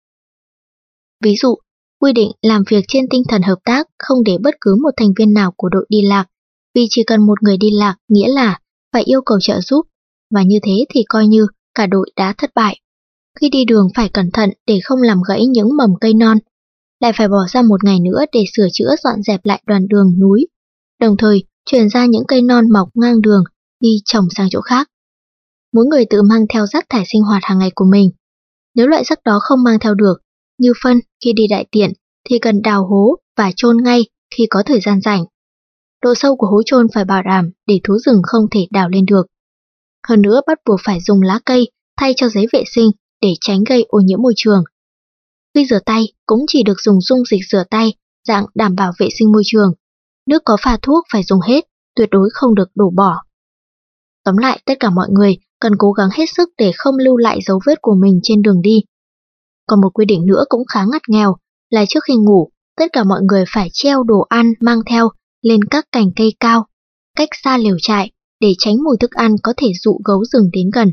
Ví dụ, quy định làm việc trên tinh thần hợp tác, không để bất cứ một thành viên nào của đội đi lạc, vì chỉ cần một người đi lạc nghĩa là phải yêu cầu trợ giúp, và như thế thì coi như cả đội đã thất bại. Khi đi đường phải cẩn thận để không làm gãy những mầm cây non, lại phải bỏ ra một ngày nữa để sửa chữa dọn dẹp lại đoạn đường núi, đồng thời chuyển ra những cây non mọc ngang đường đi trồng sang chỗ khác. Mỗi người tự mang theo rác thải sinh hoạt hàng ngày của mình. Nếu loại rác đó không mang theo được, như phân khi đi đại tiện, thì cần đào hố và chôn ngay khi có thời gian rảnh. Độ sâu của hố chôn phải bảo đảm để thú rừng không thể đào lên được. Hơn nữa bắt buộc phải dùng lá cây thay cho giấy vệ sinh để tránh gây ô nhiễm môi trường. Khi rửa tay cũng chỉ được dùng dung dịch rửa tay dạng đảm bảo vệ sinh môi trường. Nước có pha thuốc phải dùng hết, tuyệt đối không được đổ bỏ. Tóm lại, tất cả mọi người cần cố gắng hết sức để không lưu lại dấu vết của mình trên đường đi. Còn một quy định nữa cũng khá ngặt nghèo là trước khi ngủ, tất cả mọi người phải treo đồ ăn mang theo lên các cành cây cao, cách xa lều trại để tránh mùi thức ăn có thể dụ gấu rừng đến gần.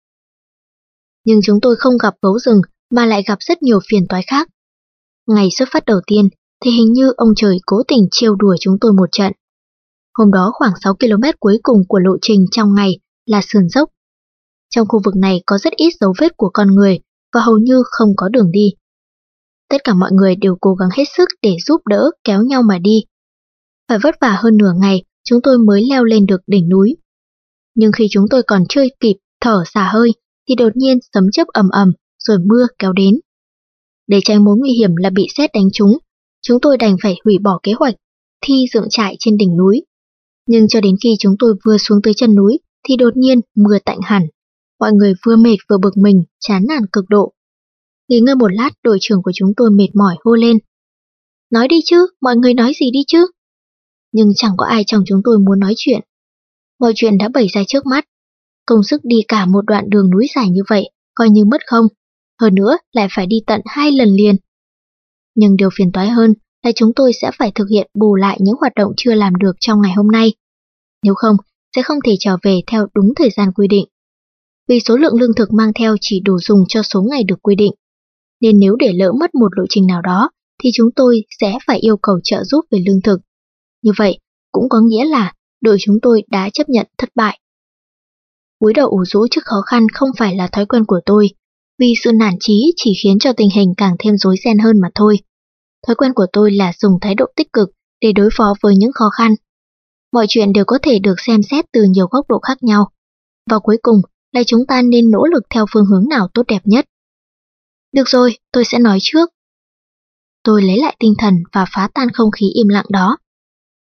Nhưng chúng tôi không gặp gấu rừng mà lại gặp rất nhiều phiền toái khác. Ngày xuất phát đầu tiên thì hình như ông trời cố tình trêu đùa chúng tôi một trận. Hôm đó khoảng sáu ki lô mét cuối cùng của lộ trình trong ngày là sườn dốc. Trong khu vực này có rất ít dấu vết của con người và hầu như không có đường đi. Tất cả mọi người đều cố gắng hết sức để giúp đỡ kéo nhau mà đi. Phải vất vả hơn nửa ngày chúng tôi mới leo lên được đỉnh núi. Nhưng khi chúng tôi còn chưa kịp thở xả hơi thì đột nhiên sấm chớp ầm ầm rồi mưa kéo đến. Để tránh mối nguy hiểm là bị sét đánh trúng, chúng tôi đành phải hủy bỏ kế hoạch thi dựng trại trên đỉnh núi. Nhưng cho đến khi chúng tôi vừa xuống tới chân núi thì đột nhiên mưa tạnh hẳn. Mọi người vừa mệt vừa bực mình, chán nản cực độ. Nghỉ ngơi một lát, đội trưởng của chúng tôi mệt mỏi hô lên: "Nói đi chứ, mọi người nói gì đi chứ?" Nhưng chẳng có ai trong chúng tôi muốn nói chuyện. Mọi chuyện đã bày ra trước mắt. Công sức đi cả một đoạn đường núi dài như vậy coi như mất không, hơn nữa lại phải đi tận hai lần liền. Nhưng điều phiền toái hơn là chúng tôi sẽ phải thực hiện bù lại những hoạt động chưa làm được trong ngày hôm nay. Nếu không, sẽ không thể trở về theo đúng thời gian quy định. Vì số lượng lương thực mang theo chỉ đủ dùng cho số ngày được quy định, nên nếu để lỡ mất một lộ trình nào đó thì chúng tôi sẽ phải yêu cầu trợ giúp về lương thực. Như vậy cũng có nghĩa là đội chúng tôi đã chấp nhận thất bại. Cúi đầu ủ rũ trước khó khăn không phải là thói quen của tôi, vì sự nản chí chỉ khiến cho tình hình càng thêm rối ren hơn mà thôi. Thói quen của tôi là dùng thái độ tích cực để đối phó với những khó khăn. Mọi chuyện đều có thể được xem xét từ nhiều góc độ khác nhau. Và cuối cùng là chúng ta nên nỗ lực theo phương hướng nào tốt đẹp nhất. Được rồi, tôi sẽ nói trước. Tôi lấy lại tinh thần và phá tan không khí im lặng đó.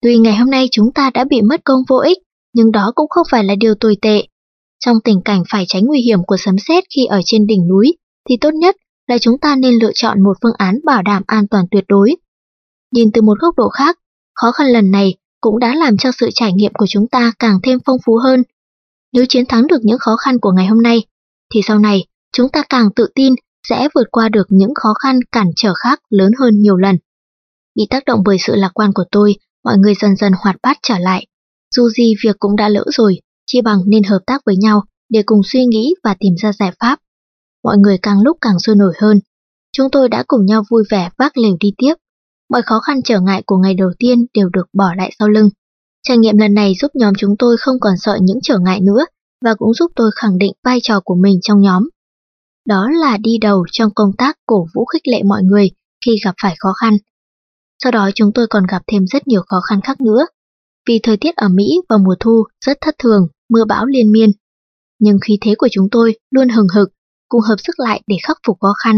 Tuy ngày hôm nay chúng ta đã bị mất công vô ích, nhưng đó cũng không phải là điều tồi tệ. Trong tình cảnh phải tránh nguy hiểm của sấm sét khi ở trên đỉnh núi, thì tốt nhất là chúng ta nên lựa chọn một phương án bảo đảm an toàn tuyệt đối. Nhìn từ một góc độ khác, khó khăn lần này cũng đã làm cho sự trải nghiệm của chúng ta càng thêm phong phú hơn. Nếu chiến thắng được những khó khăn của ngày hôm nay, thì sau này chúng ta càng tự tin sẽ vượt qua được những khó khăn cản trở khác lớn hơn nhiều lần. Bị tác động bởi sự lạc quan của tôi, mọi người dần dần hoạt bát trở lại. Dù gì việc cũng đã lỡ rồi, chi bằng nên hợp tác với nhau để cùng suy nghĩ và tìm ra giải pháp. Mọi người càng lúc càng sôi nổi hơn. Chúng tôi đã cùng nhau vui vẻ vác lều đi tiếp. Mọi khó khăn trở ngại của ngày đầu tiên đều được bỏ lại sau lưng. Trải nghiệm lần này giúp nhóm chúng tôi không còn sợ những trở ngại nữa và cũng giúp tôi khẳng định vai trò của mình trong nhóm. Đó là đi đầu trong công tác cổ vũ khích lệ mọi người khi gặp phải khó khăn. Sau đó chúng tôi còn gặp thêm rất nhiều khó khăn khác nữa. Vì thời tiết ở Mỹ vào mùa thu rất thất thường, mưa bão liên miên. Nhưng khí thế của chúng tôi luôn hừng hực, cùng hợp sức lại để khắc phục khó khăn.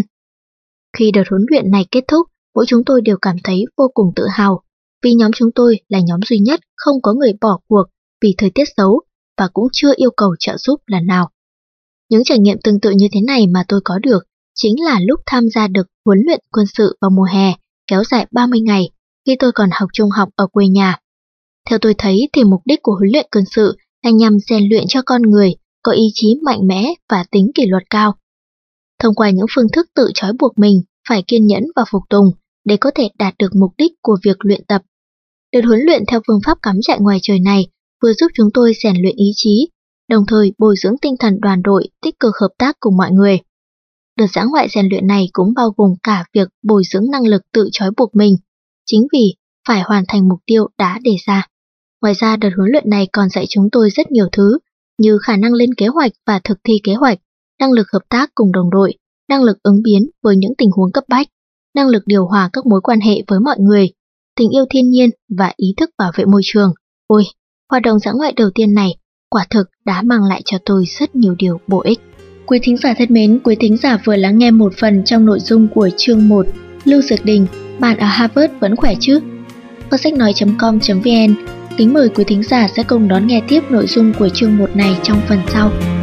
Khi đợt huấn luyện này kết thúc, mỗi chúng tôi đều cảm thấy vô cùng tự hào, vì nhóm chúng tôi là nhóm duy nhất không có người bỏ cuộc vì thời tiết xấu và cũng chưa yêu cầu trợ giúp lần nào. Những trải nghiệm tương tự như thế này mà tôi có được chính là lúc tham gia được huấn luyện quân sự vào mùa hè kéo dài ba mươi ngày khi tôi còn học trung học ở quê nhà. Theo tôi thấy thì mục đích của huấn luyện quân sự là nhằm rèn luyện cho con người có ý chí mạnh mẽ và tính kỷ luật cao. Thông qua những phương thức tự trói buộc mình phải kiên nhẫn và phục tùng để có thể đạt được mục đích của việc luyện tập. Đợt huấn luyện theo phương pháp cắm trại ngoài trời này vừa giúp chúng tôi rèn luyện ý chí, đồng thời bồi dưỡng tinh thần đoàn đội, tích cực hợp tác cùng mọi người. Đợt dã ngoại rèn luyện này cũng bao gồm cả việc bồi dưỡng năng lực tự trói buộc mình, chính vì phải hoàn thành mục tiêu đã đề ra. Ngoài ra, đợt huấn luyện này còn dạy chúng tôi rất nhiều thứ, như khả năng lên kế hoạch và thực thi kế hoạch, năng lực hợp tác cùng đồng đội, năng lực ứng biến với những tình huống cấp bách, năng lực điều hòa các mối quan hệ với mọi người, tình yêu thiên nhiên và ý thức bảo vệ môi trường. Ôi, hoạt động dã ngoại đầu tiên này quả thực đã mang lại cho tôi rất nhiều điều bổ ích. Quý thính giả thân mến, quý thính giả vừa lắng nghe một phần trong nội dung của chương một, Lưu Dược Đình, bạn ở Harvard vẫn khỏe chứ? Kho sách nói chấm com chấm vn kính mời quý thính giả sẽ cùng đón nghe tiếp nội dung của chương một này trong phần sau.